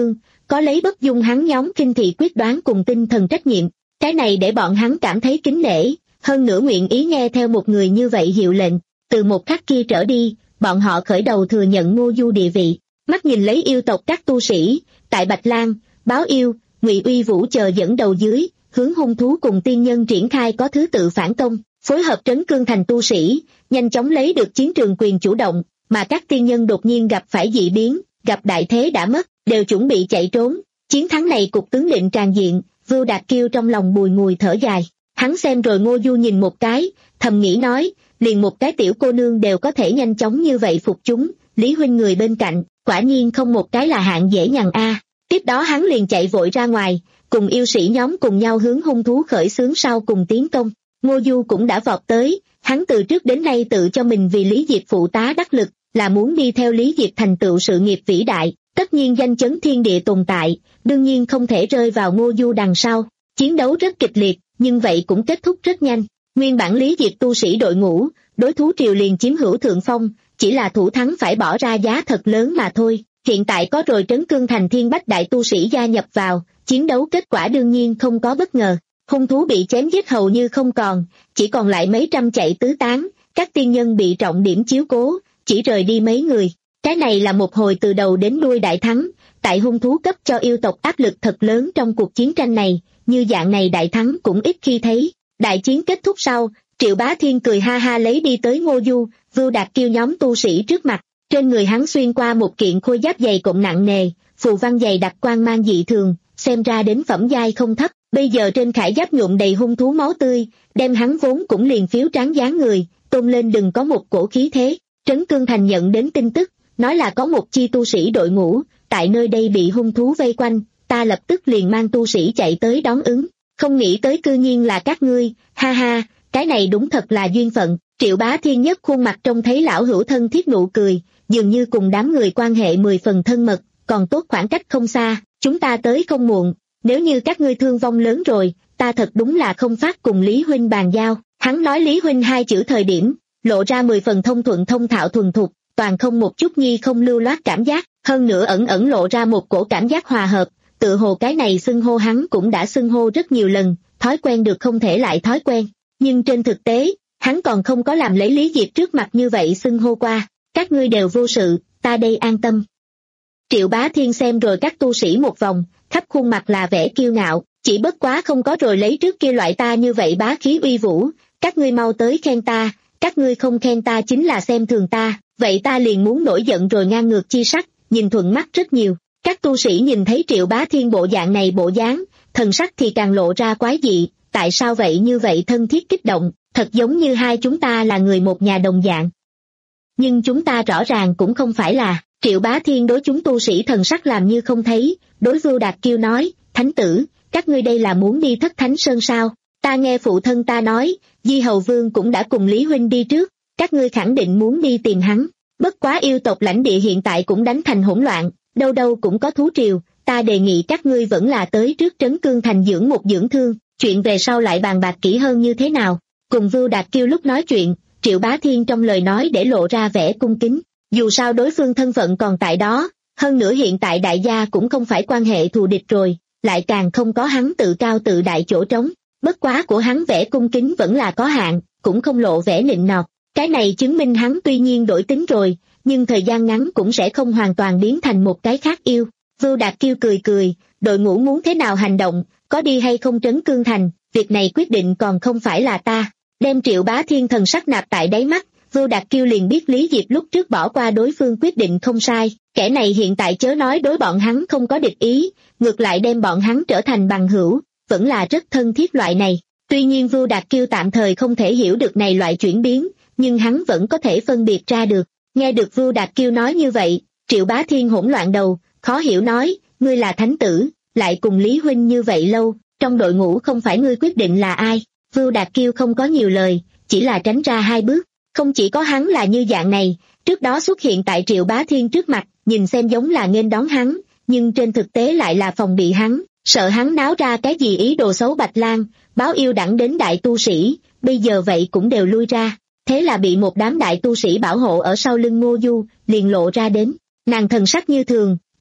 có lấy bất dung hắn nhóm kinh thị quyết đoán cùng tinh thần trách nhiệm, cái này để bọn hắn cảm thấy kính nể, hơn nữa nguyện ý nghe theo một người như vậy hiệu lệnh. Từ một khắc kia trở đi, bọn họ khởi đầu thừa nhận Ngô Du địa vị, mắt nhìn lấy yêu tộc các tu sĩ, tại Bạch Lang, Báo Yêu, Ngụy Uy Vũ chờ dẫn đầu dưới, hướng hung thú cùng tiên nhân triển khai có thứ tự phản công, phối hợp trấn cương thành tu sĩ, nhanh chóng lấy được chiến trường quyền chủ động, mà các tiên nhân đột nhiên gặp phải dị biến, gặp đại thế đã mất, đều chuẩn bị chạy trốn. Chiến thắng này cục tướng định tràn diện, Vưu Đạt Kiêu trong lòng bùi ngùi thở dài, hắn xem rồi Ngô Du nhìn một cái, thầm nghĩ nói, liền một cái tiểu cô nương đều có thể nhanh chóng như vậy phục chúng, Lý huynh người bên cạnh, quả nhiên không một cái là hạng dễ nhằn a. Tiếp đó hắn liền chạy vội ra ngoài, cùng yêu sĩ nhóm cùng nhau hướng hung thú khởi xướng sau cùng tiến công. Ngô Du cũng đã vọt tới, hắn từ trước đến nay tự cho mình vì Lý Diệp phụ tá đắc lực, là muốn đi theo Lý Diệp thành tựu sự nghiệp vĩ đại, tất nhiên danh chấn thiên địa tồn tại, đương nhiên không thể rơi vào Ngô Du đằng sau. Chiến đấu rất kịch liệt, nhưng vậy cũng kết thúc rất nhanh. Nguyên bản Lý Diệp tu sĩ đội ngũ, đối thú triều liền chiếm hữu thượng phong, chỉ là thủ thắng phải bỏ ra giá thật lớn mà thôi. Hiện tại có rồi trấn cương thành thiên bách đại tu sĩ gia nhập vào, chiến đấu kết quả đương nhiên không có bất ngờ. Hung thú bị chém giết hầu như không còn, chỉ còn lại mấy trăm chạy tứ tán, các tiên nhân bị trọng điểm chiếu cố, chỉ rời đi mấy người. Cái này là một hồi từ đầu đến đuôi đại thắng, tại hung thú cấp cho yêu tộc áp lực thật lớn trong cuộc chiến tranh này, như dạng này đại thắng cũng ít khi thấy. Đại chiến kết thúc sau, Triệu Bá Thiên cười ha ha lấy đi tới Ngô Du, Vưu Đạt Kiêu nhóm tu sĩ trước mặt, trên người hắn xuyên qua một kiện khôi giáp dày cộm nặng nề, phù văn dày đặc quang mang dị thường, xem ra đến phẩm giai không thấp, bây giờ trên khải giáp nhuộm đầy hung thú máu tươi, đem hắn vốn cũng liền phiếu tráng dáng người, tôn lên đừng có một cổ khí thế. Trấn Cương Thành nhận đến tin tức, nói là có một chi tu sĩ đội ngũ, tại nơi đây bị hung thú vây quanh, ta lập tức liền mang tu sĩ chạy tới đón ứng, không nghĩ tới cư nhiên là các ngươi, ha ha, cái này đúng thật là duyên phận. Triệu Bá Thiên nhất khuôn mặt trông thấy lão hữu thân thiết nụ cười, dường như cùng đám người quan hệ mười phần thân mật, còn tốt khoảng cách không xa, chúng ta tới không muộn, nếu như các ngươi thương vong lớn rồi, ta thật đúng là không phát cùng Lý huynh bàn giao. Hắn nói Lý huynh hai chữ thời điểm, lộ ra mười phần thông thuận thông thạo thuần thục, toàn không một chút nhi không lưu loát cảm giác, hơn nữa ẩn ẩn lộ ra một cổ cảm giác hòa hợp, tự hồ cái này xưng hô hắn cũng đã xưng hô rất nhiều lần, thói quen được không thể lại thói quen, nhưng trên thực tế, hắn còn không có làm lấy Lý Diệp trước mặt như vậy xưng hô qua, các ngươi đều vô sự, ta đây an tâm. Triệu Bá Thiên xem rồi các tu sĩ một vòng, khắp khuôn mặt là vẻ kiêu ngạo, chỉ bất quá không có rồi lấy trước kia loại ta như vậy bá khí uy vũ, các ngươi mau tới khen ta, các ngươi không khen ta chính là xem thường ta, vậy ta liền muốn nổi giận rồi ngang ngược chi sắc, nhìn thuận mắt rất nhiều. Các tu sĩ nhìn thấy Triệu Bá Thiên bộ dạng này bộ dáng, thần sắc thì càng lộ ra quái dị, tại sao vậy như vậy thân thiết kích động, thật giống như hai chúng ta là người một nhà đồng dạng. Nhưng chúng ta rõ ràng cũng không phải là. Triệu Bá Thiên đối chúng tu sĩ thần sắc làm như không thấy, đối Vưu Đạt Kiêu nói, thánh tử, các ngươi đây là muốn đi Thất Thánh Sơn sao? Ta nghe phụ thân ta nói, Di Hầu Vương cũng đã cùng Lý huynh đi trước, các ngươi khẳng định muốn đi tìm hắn. Bất quá yêu tộc lãnh địa hiện tại cũng đánh thành hỗn loạn, đâu đâu cũng có thú triều, ta đề nghị các ngươi vẫn là tới trước Trấn Cương Thành dưỡng một dưỡng thương, chuyện về sau lại bàn bạc kỹ hơn như thế nào. Cùng Vưu Đạt Kiêu lúc nói chuyện, Triệu Bá Thiên trong lời nói để lộ ra vẻ cung kính. Dù sao đối phương thân phận còn tại đó, hơn nữa hiện tại đại gia cũng không phải quan hệ thù địch rồi, lại càng không có hắn tự cao tự đại chỗ trống, bất quá của hắn vẻ cung kính vẫn là có hạn, cũng không lộ vẻ nịnh nọt, cái này chứng minh hắn tuy nhiên đổi tính rồi, nhưng thời gian ngắn cũng sẽ không hoàn toàn biến thành một cái khác yêu. Vưu Đạt Kiêu cười cười, đội ngũ muốn thế nào hành động, có đi hay không Trấn Cương Thành, việc này quyết định còn không phải là ta. Đem Triệu Bá Thiên thần sắc nạp tại đáy mắt, Vưu Đạt Kiêu liền biết Lý Diệp lúc trước bỏ qua đối phương quyết định không sai, kẻ này hiện tại chớ nói đối bọn hắn không có địch ý, ngược lại đem bọn hắn trở thành bằng hữu, vẫn là rất thân thiết loại này. Tuy nhiên Vưu Đạt Kiêu tạm thời không thể hiểu được này loại chuyển biến, nhưng hắn vẫn có thể phân biệt ra được. Nghe được Vưu Đạt Kiêu nói như vậy, Triệu Bá Thiên hỗn loạn đầu, khó hiểu nói, ngươi là thánh tử, lại cùng Lý huynh như vậy lâu, trong đội ngũ không phải ngươi quyết định là ai. Vưu Đạt Kiêu không có nhiều lời, chỉ là tránh ra hai bước. Không chỉ có hắn là như dạng này, trước đó xuất hiện tại Triệu Bá Thiên trước mặt, nhìn xem giống là nghênh đón hắn, nhưng trên thực tế lại là phòng bị hắn, sợ hắn náo ra cái gì ý đồ xấu. Bạch Lang, Báo Yêu đẳng đến đại tu sĩ, bây giờ vậy cũng đều lui ra, thế là bị một đám đại tu sĩ bảo hộ ở sau lưng Ngô Du, liền lộ ra đến. Nàng thần sắc như thường,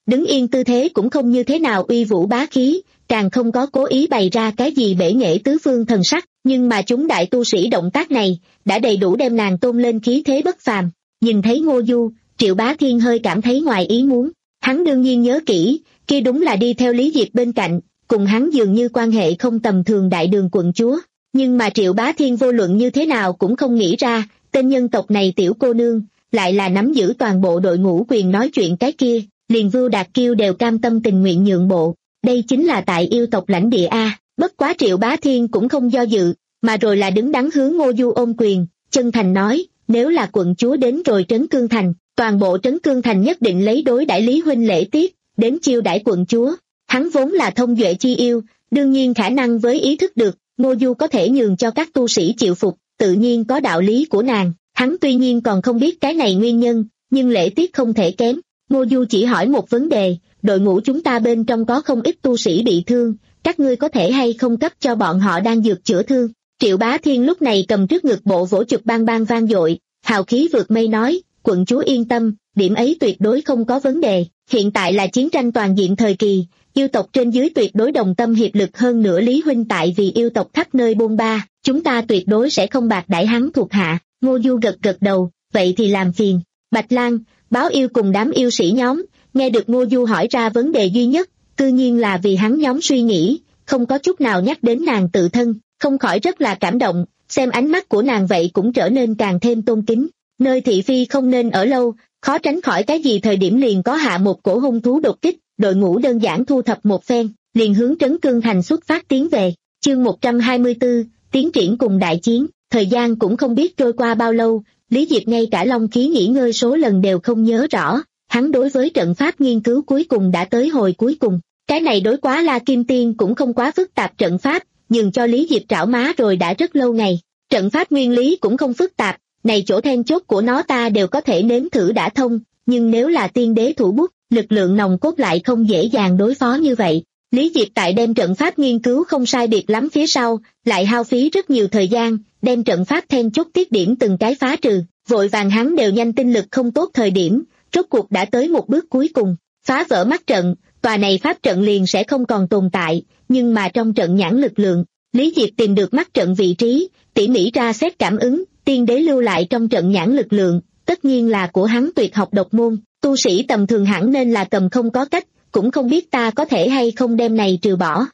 đứng yên tư thế cũng không như thế nào uy vũ bá khí, càng không có cố ý bày ra cái gì bể nghệ tứ phương thần sắc, nhưng mà chúng đại tu sĩ động tác này, đã đầy đủ đem nàng tôn lên khí thế bất phàm. Nhìn thấy Ngô Du, Triệu Bá Thiên hơi cảm thấy ngoài ý muốn, hắn đương nhiên nhớ kỹ, kia đúng là đi theo Lý Diệp bên cạnh, cùng hắn dường như quan hệ không tầm thường đại đường quận chúa, nhưng mà Triệu Bá Thiên vô luận như thế nào cũng không nghĩ ra, tên nhân tộc này tiểu cô nương, lại là nắm giữ toàn bộ đội ngũ quyền nói chuyện cái kia, liền Vưu Đạt Kiêu đều cam tâm tình nguyện nhượng bộ, đây chính là tại yêu tộc lãnh địa A. Bất quá Triệu Bá Thiên cũng không do dự, mà rồi là đứng đắn hướng Ngô Du ôm quyền, chân thành nói, nếu là quận chúa đến rồi Trấn Cương Thành, toàn bộ Trấn Cương Thành nhất định lấy đối đãi Lý huynh lễ tiết, đến chiêu đãi quận chúa. Hắn vốn là thông duệ chi yêu, đương nhiên khả năng với ý thức được, Ngô Du có thể nhường cho các tu sĩ chịu phục, tự nhiên có đạo lý của nàng. Hắn tuy nhiên còn không biết cái này nguyên nhân, nhưng lễ tiết không thể kém. Ngô Du chỉ hỏi một vấn đề, đội ngũ chúng ta bên trong có không ít tu sĩ bị thương, các ngươi có thể hay không cấp cho bọn họ đang dược chữa thương. Triệu Bá Thiên lúc này cầm trước ngực bộ vỗ chụp bang bang vang dội, hào khí vượt mây nói, quận chúa yên tâm, điểm ấy tuyệt đối không có vấn đề. Hiện tại là chiến tranh toàn diện thời kỳ, yêu tộc trên dưới tuyệt đối đồng tâm hiệp lực, hơn nữa Lý huynh tại vì yêu tộc khắp nơi bôn ba, chúng ta tuyệt đối sẽ không bạc đãi hắn thuộc hạ. Ngô Du gật gật đầu, vậy thì làm phiền. Bạch Lang, Báo Yêu cùng đám yêu sĩ nhóm, nghe được Ngô Du hỏi ra vấn đề duy nhất, tự nhiên là vì hắn nhóm suy nghĩ, không có chút nào nhắc đến nàng tự thân, không khỏi rất là cảm động, xem ánh mắt của nàng vậy cũng trở nên càng thêm tôn kính. Nơi thị phi không nên ở lâu, khó tránh khỏi cái gì thời điểm liền có hạ một cổ hung thú đột kích, đội ngũ đơn giản thu thập một phen, liền hướng Trấn Cương Thành xuất phát tiến về. Chương một trăm hai mươi tư, tiến triển cùng đại chiến. Thời gian cũng không biết trôi qua bao lâu, Lý Diệp ngay cả long khí nghỉ ngơi số lần đều không nhớ rõ, hắn đối với trận pháp nghiên cứu cuối cùng đã tới hồi cuối cùng. Cái này đối quá La Kim Tiên cũng không quá phức tạp trận pháp, nhưng cho Lý Diệp trảo má rồi đã rất lâu ngày. Trận pháp nguyên lý cũng không phức tạp, này chỗ then chốt của nó ta đều có thể nếm thử đã thông, nhưng nếu là tiên đế thủ bút, lực lượng nòng cốt lại không dễ dàng đối phó như vậy. Lý Diệp tại đem trận pháp nghiên cứu không sai biệt lắm phía sau, lại hao phí rất nhiều thời gian, đem trận pháp then chốt tiết điểm từng cái phá trừ, vội vàng hắn đều nhanh tinh lực không tốt thời điểm, rốt cuộc đã tới một bước cuối cùng, phá vỡ mắt trận, tòa này pháp trận liền sẽ không còn tồn tại, nhưng mà trong trận nhãn lực lượng, Lý Diệp tìm được mắt trận vị trí, tỉ mỉ ra xét cảm ứng, tiên đế lưu lại trong trận nhãn lực lượng, tất nhiên là của hắn tuyệt học độc môn, tu sĩ tầm thường hẳn nên là cầm không có cách, cũng không biết ta có thể hay không đem này trừ bỏ.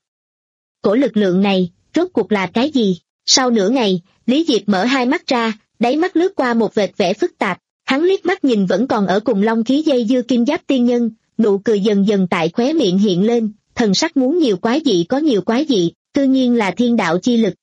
Cổ lực lượng này, rốt cuộc là cái gì? Sau nửa ngày, Lý Diệp mở hai mắt ra, đáy mắt lướt qua một vệt vẻ phức tạp, hắn liếc mắt nhìn vẫn còn ở cùng long khí dây dưa kim giáp tiên nhân, nụ cười dần dần tại khóe miệng hiện lên, thần sắc muốn nhiều quái dị có nhiều quái dị, tự nhiên là thiên đạo chi lực.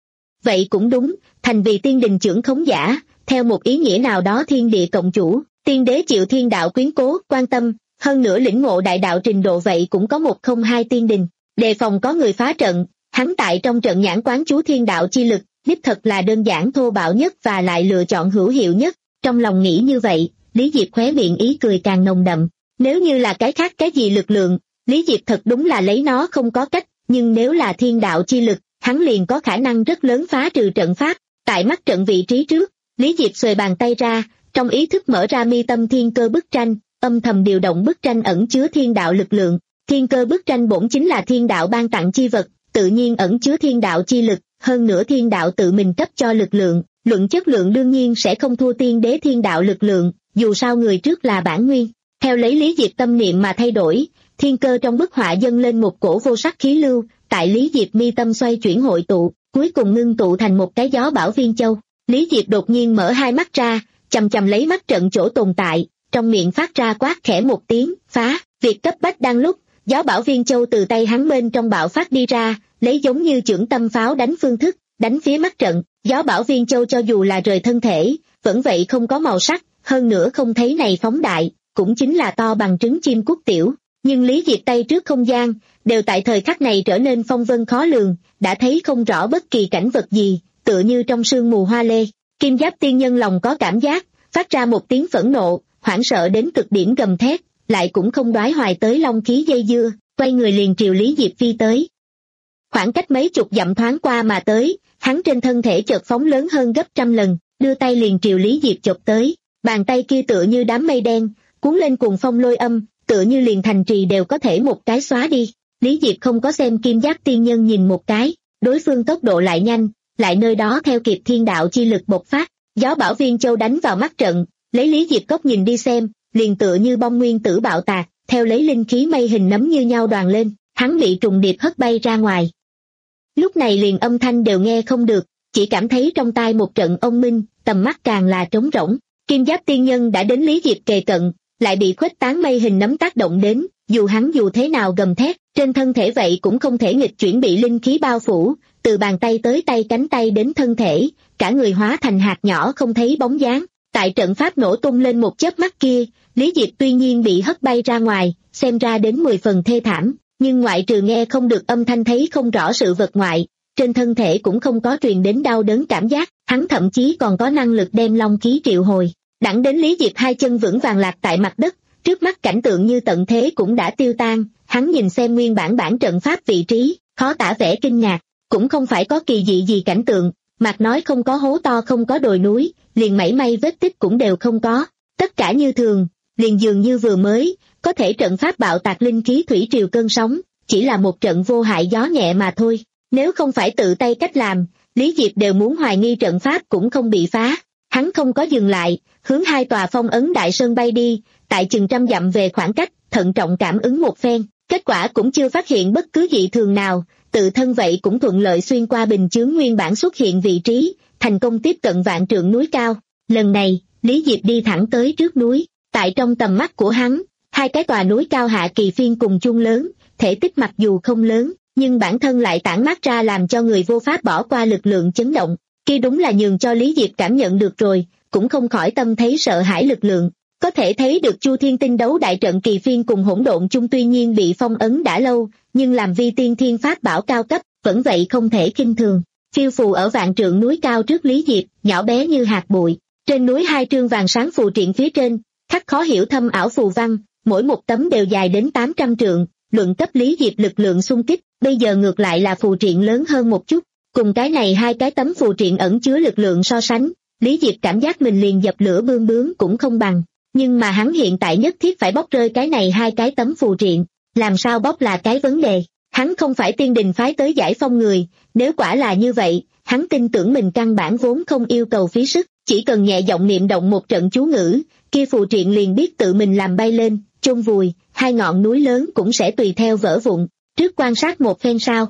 Vậy cũng đúng, thành vì tiên đình trưởng khống giả, theo một ý nghĩa nào đó thiên địa cộng chủ, tiên đế chịu thiên đạo quyến cố, quan tâm, hơn nữa lĩnh ngộ đại đạo trình độ vậy cũng có một không hai tiên đình, đề phòng có người phá trận, hắn tại trong trận nhãn quán chú thiên đạo chi lực, đích thật là đơn giản thô bạo nhất và lại lựa chọn hữu hiệu nhất. Trong lòng nghĩ như vậy, Lý Diệp khóe miệng ý cười càng nồng đậm. Nếu như là cái khác cái gì lực lượng, Lý Diệp thật đúng là lấy nó không có cách, nhưng nếu là thiên đạo chi lực, hắn liền có khả năng rất lớn phá trừ trận pháp. Tại mắt trận vị trí trước, Lý Diệp xuề bàn tay ra, trong ý thức mở ra mi tâm thiên cơ bức tranh, âm thầm điều động bức tranh ẩn chứa thiên đạo lực lượng. Thiên cơ bức tranh bổn chính là thiên đạo ban tặng chi vật, tự nhiên ẩn chứa thiên đạo chi lực, hơn nữa thiên đạo tự mình cấp cho lực lượng, luận chất lượng đương nhiên sẽ không thua tiên đế thiên đạo lực lượng, dù sao người trước là bản nguyên. Theo lấy Lý Diệp tâm niệm mà thay đổi, thiên cơ trong bức họa dâng lên một cổ vô sắc khí lưu, tại Lý Diệp mi tâm xoay chuyển hội tụ, cuối cùng ngưng tụ thành một cái gió bảo viên châu. Lý Diệp đột nhiên mở hai mắt ra, chầm chầm lấy mắt trận chỗ tồn tại, trong miệng phát ra quát khẽ một tiếng, phá. Việc cấp bách đang lúc, gió bảo viên châu từ tay hắn bên trong bạo phát đi ra, lấy giống như chưởng tâm pháo đánh phương thức, đánh phía mắt trận. Gió bảo viên châu cho dù là rời thân thể, vẫn vậy không có màu sắc, hơn nữa không thấy này phóng đại, cũng chính là to bằng trứng chim cút tiểu. Nhưng Lý Diệp tay trước không gian, đều tại thời khắc này trở nên phong vân khó lường, đã thấy không rõ bất kỳ cảnh vật gì, tựa như trong sương mù hoa lê. Kim giáp tiên nhân lòng có cảm giác, phát ra một tiếng phẫn nộ, hoảng sợ đến cực điểm gầm thét, lại cũng không đoái hoài tới long khí dây dưa, quay người liền triều Lý Diệp phi tới. Khoảng cách mấy chục dặm thoáng qua mà tới, hắn trên thân thể chợt phóng lớn hơn gấp trăm lần, đưa tay liền triều Lý Diệp chộp tới, bàn tay kia tựa như đám mây đen, cuốn lên cuồng phong lôi âm, tựa như liền thành trì đều có thể một cái xóa đi. Lý Diệp không có xem Kim Giáp Tiên Nhân nhìn một cái, đối phương tốc độ lại nhanh, lại nơi đó theo kịp thiên đạo chi lực bộc phát, gió bão viên châu đánh vào mắt trận, lấy Lý Diệp cốc nhìn đi xem, liền tựa như bom nguyên tử bạo tạc, theo lấy linh khí mây hình nấm như nhau đoàn lên, hắn bị trùng điệp hất bay ra ngoài. Lúc này liền âm thanh đều nghe không được, chỉ cảm thấy trong tai một trận ông minh, tầm mắt càng là trống rỗng. Kim Giáp Tiên Nhân đã đến Lý Diệp kề cận, lại bị khuếch tán mây hình nấm tác động đến, dù hắn dù thế nào gầm thét, trên thân thể vậy cũng không thể nghịch chuyển, bị linh khí bao phủ, từ bàn tay tới tay cánh tay đến thân thể, cả người hóa thành hạt nhỏ không thấy bóng dáng. Tại trận pháp nổ tung lên một chớp mắt kia, Lý Diệp tuy nhiên bị hất bay ra ngoài, xem ra đến mười phần thê thảm, nhưng ngoại trừ nghe không được âm thanh thấy không rõ sự vật ngoại, trên thân thể cũng không có truyền đến đau đớn cảm giác, hắn thậm chí còn có năng lực đem long khí triệu hồi. Đẳng đến Lý Diệp hai chân vững vàng lạc tại mặt đất, trước mắt cảnh tượng như tận thế cũng đã tiêu tan, hắn nhìn xem nguyên bản bản trận pháp vị trí, khó tả vẻ kinh ngạc, cũng không phải có kỳ dị gì cảnh tượng, mặc nói không có hố to không có đồi núi, liền mảy may vết tích cũng đều không có, tất cả như thường, liền dường như vừa mới, có thể trận pháp bạo tạc linh khí thủy triều cơn sóng, chỉ là một trận vô hại gió nhẹ mà thôi, nếu không phải tự tay cách làm, Lý Diệp đều muốn hoài nghi trận pháp cũng không bị phá. Hắn không có dừng lại, hướng hai tòa phong ấn đại sơn bay đi, tại chừng trăm dặm về khoảng cách, thận trọng cảm ứng một phen, kết quả cũng chưa phát hiện bất cứ dị thường nào, tự thân vậy cũng thuận lợi xuyên qua bình chướng nguyên bản xuất hiện vị trí, thành công tiếp cận vạn trượng núi cao. Lần này, Lý Diệp đi thẳng tới trước núi, tại trong tầm mắt của hắn, hai cái tòa núi cao hạ kỳ phiên cùng chung lớn, thể tích mặc dù không lớn, nhưng bản thân lại tản mát ra làm cho người vô pháp bỏ qua lực lượng chấn động. Kia đúng là nhường cho Lý Diệp cảm nhận được rồi, cũng không khỏi tâm thấy sợ hãi lực lượng. Có thể thấy được Chu Thiên Tinh đấu đại trận kỳ phiên cùng hỗn độn chung tuy nhiên bị phong ấn đã lâu, nhưng làm vi tiên thiên pháp bảo cao cấp, vẫn vậy không thể khinh thường. Phiêu phù ở vạn trượng núi cao trước Lý Diệp, nhỏ bé như hạt bụi. Trên núi hai trương vàng sáng phù triện phía trên, khắc khó hiểu thâm ảo phù văn, mỗi một tấm đều dài đến tám trăm trượng, luận cấp Lý Diệp lực lượng xung kích, bây giờ ngược lại là phù triện lớn hơn một chút. Cùng cái này hai cái tấm phù triện ẩn chứa lực lượng so sánh, Lý Diệp cảm giác mình liền dập lửa bươm bướm cũng không bằng, nhưng mà hắn hiện tại nhất thiết phải bóc rơi cái này hai cái tấm phù triện, làm sao bóc là cái vấn đề, hắn không phải tiên đình phái tới giải phong người, nếu quả là như vậy, hắn tin tưởng mình căn bản vốn không yêu cầu phí sức, chỉ cần nhẹ giọng niệm động một trận chú ngữ, kia phù triện liền biết tự mình làm bay lên, chôn vùi, hai ngọn núi lớn cũng sẽ tùy theo vỡ vụn, trước quan sát một phen sao.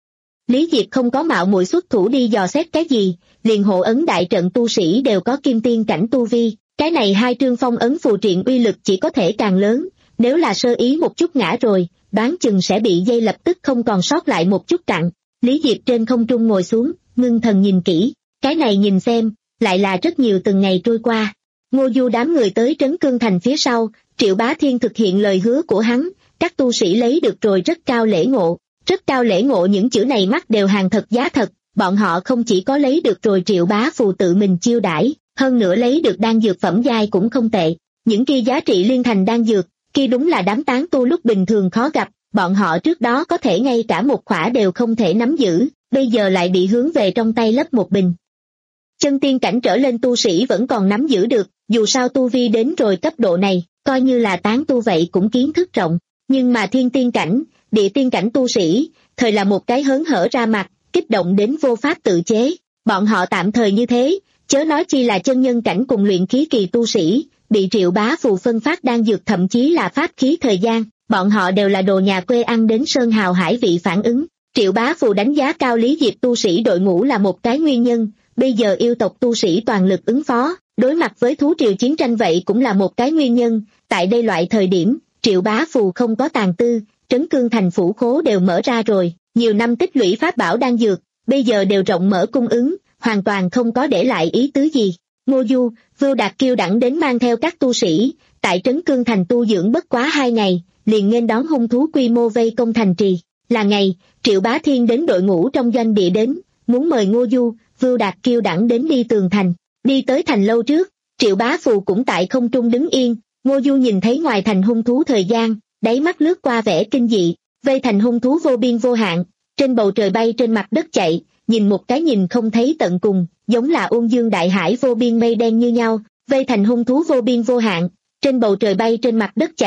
Lý Diệp không có mạo muội xuất thủ đi dò xét cái gì, liền hộ ấn đại trận tu sĩ đều có kim tiên cảnh tu vi, cái này hai trương phong ấn phù triện uy lực chỉ có thể càng lớn, nếu là sơ ý một chút ngã rồi, đoán chừng sẽ bị dây lập tức không còn sót lại một chút cặn. Lý Diệp trên không trung ngồi xuống, ngưng thần nhìn kỹ, cái này nhìn xem, lại là rất nhiều từng ngày trôi qua. Ngô Du đám người tới Trấn Cương Thành phía sau, Triệu Bá Thiên thực hiện lời hứa của hắn, các tu sĩ lấy được rồi rất cao lễ ngộ. Rất cao lễ ngộ những chữ này mắt đều hàng thật giá thật, bọn họ không chỉ có lấy được rồi Triệu Bá phù tự mình chiêu đãi, hơn nữa lấy được đan dược phẩm giai cũng không tệ. Những kia giá trị liên thành đan dược, kia đúng là đám tán tu lúc bình thường khó gặp, bọn họ trước đó có thể ngay cả một khỏa đều không thể nắm giữ, bây giờ lại bị hướng về trong tay lấp một bình. Chân tiên cảnh trở lên tu sĩ vẫn còn nắm giữ được, dù sao tu vi đến rồi cấp độ này, coi như là tán tu vậy cũng kiến thức rộng, nhưng mà thiên tiên cảnh, địa tiên cảnh tu sĩ, thời là một cái hớn hở ra mặt, kích động đến vô pháp tự chế, bọn họ tạm thời như thế, chớ nói chi là chân nhân cảnh cùng luyện khí kỳ tu sĩ, bị Triệu Bá phù phân phát đan dược thậm chí là pháp khí thời gian, bọn họ đều là đồ nhà quê ăn đến sơn hào hải vị phản ứng. Triệu Bá phù đánh giá cao Lý Diệp tu sĩ đội ngũ là một cái nguyên nhân, bây giờ yêu tộc tu sĩ toàn lực ứng phó, đối mặt với thú triều chiến tranh vậy cũng là một cái nguyên nhân, tại đây loại thời điểm, Triệu Bá phù không có tàn tư. Trấn Cương Thành phủ khố đều mở ra rồi, nhiều năm tích lũy pháp bảo đan dược, bây giờ đều rộng mở cung ứng, hoàn toàn không có để lại ý tứ gì. Ngô Du, Vưu Đạt Kiêu đẳng đến mang theo các tu sĩ, tại Trấn Cương Thành tu dưỡng bất quá hai ngày, liền nghênh đón hung thú quy mô vây công thành trì. Là ngày, Triệu Bá Thiên đến đội ngũ trong doanh địa đến, muốn mời Ngô Du, Vưu Đạt Kiêu đẳng đến đi tường thành. Đi tới thành lâu trước, Triệu Bá Phù cũng tại không trung đứng yên, Ngô Du nhìn thấy ngoài thành hung thú thời gian, đáy mắt lướt qua vẻ kinh dị, vây thành hung thú vô biên vô hạn, trên bầu trời bay trên mặt đất chạy, nhìn một cái nhìn không thấy tận cùng, giống là Ôn Dương đại hải vô biên mây đen như nhau, vây thành hung thú vô biên vô hạn, trên bầu trời bay trên mặt đất chạy,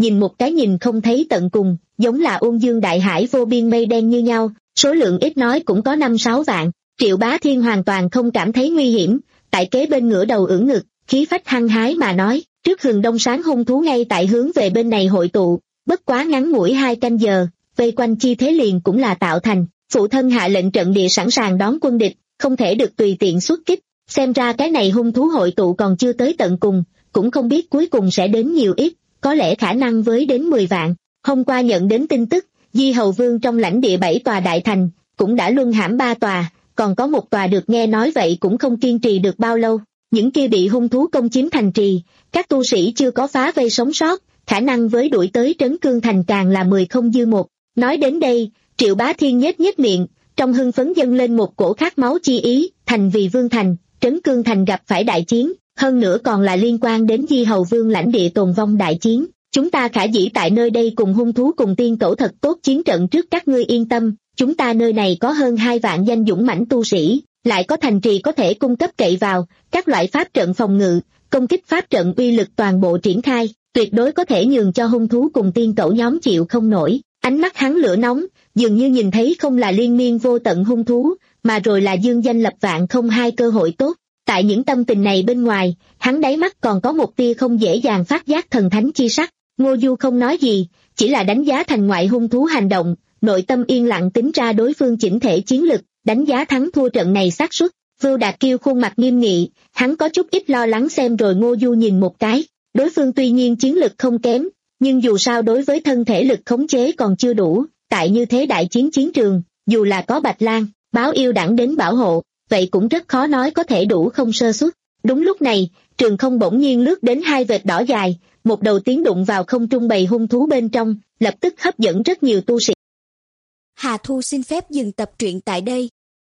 nhìn một cái nhìn không thấy tận cùng, giống là ôn dương đại hải vô biên mây đen như nhau, số lượng ít nói cũng có năm sáu vạn. Triệu Bá Thiên hoàn toàn không cảm thấy nguy hiểm, tại kế bên ngửa đầu ưỡn ngực, khí phách hăng hái mà nói, trước hừng đông sáng hung thú ngay tại hướng về bên này hội tụ, bất quá ngắn ngủi hai canh giờ, vây quanh chi thế liền cũng là tạo thành, phụ thân hạ lệnh trận địa sẵn sàng đón quân địch, không thể được tùy tiện xuất kích, xem ra cái này hung thú hội tụ còn chưa tới tận cùng, cũng không biết cuối cùng sẽ đến nhiều ít, có lẽ khả năng với đến mười vạn. Hôm qua nhận đến tin tức, Di Hầu Vương trong lãnh địa bảy tòa đại thành, cũng đã luân hãm ba tòa, còn có một tòa được nghe nói vậy cũng không kiên trì được bao lâu. Những kia bị hung thú công chiếm thành trì, các tu sĩ chưa có phá vây sống sót, khả năng với đuổi tới Trấn Cương Thành càng là mười không dư một. Nói đến đây, Triệu Bá Thiên nhếch nhếch miệng, trong hưng phấn dâng lên một cổ khát máu chi ý, thành vì Vương Thành, Trấn Cương Thành gặp phải đại chiến, hơn nữa còn là liên quan đến Di Hầu Vương lãnh địa tồn vong đại chiến. Chúng ta khả dĩ tại nơi đây cùng hung thú cùng tiên cẩu thật tốt chiến trận trước, các ngươi yên tâm, chúng ta nơi này có hơn hai vạn danh dũng mãnh tu sĩ, lại có thành trì có thể cung cấp cậy vào, các loại pháp trận phòng ngự, công kích pháp trận uy lực toàn bộ triển khai, tuyệt đối có thể nhường cho hung thú cùng tiên cẩu nhóm chịu không nổi. Ánh mắt hắn lửa nóng, dường như nhìn thấy không là liên miên vô tận hung thú, mà rồi là dương danh lập vạn không hai cơ hội tốt. Tại những tâm tình này bên ngoài, hắn đáy mắt còn có một tia không dễ dàng phát giác thần thánh chi sắc. Ngô Du không nói gì, chỉ là đánh giá thành ngoại hung thú hành động, nội tâm yên lặng tính ra đối phương chỉnh thể chiến lực, đánh giá thắng thua trận này xác suất. Vưu Đạt Kiêu khuôn mặt nghiêm nghị, hắn có chút ít lo lắng xem rồi Ngô Du nhìn một cái, đối phương tuy nhiên chiến lực không kém, nhưng dù sao đối với thân thể lực khống chế còn chưa đủ, tại như thế đại chiến chiến trường, dù là có Bạch Lang, Báo Yêu đẳng đến bảo hộ, vậy cũng rất khó nói có thể đủ không sơ suất. Đúng lúc này, trường không bỗng nhiên lướt đến hai vệt đỏ dài, một đầu tiến đụng vào không trung bầy hung thú bên trong, lập tức hấp dẫn rất nhiều tu sĩ. Hà Thu xin phép dừng tập truyện tại đây.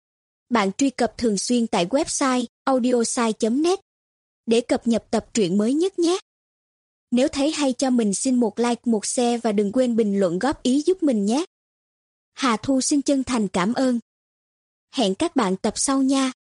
Bạn truy cập thường xuyên tại website audiosai chấm net để cập nhật tập truyện mới nhất nhé. Nếu thấy hay cho mình xin một like, một share và đừng quên bình luận góp ý giúp mình nhé. Hà Thu xin chân thành cảm ơn. Hẹn các bạn tập sau nha.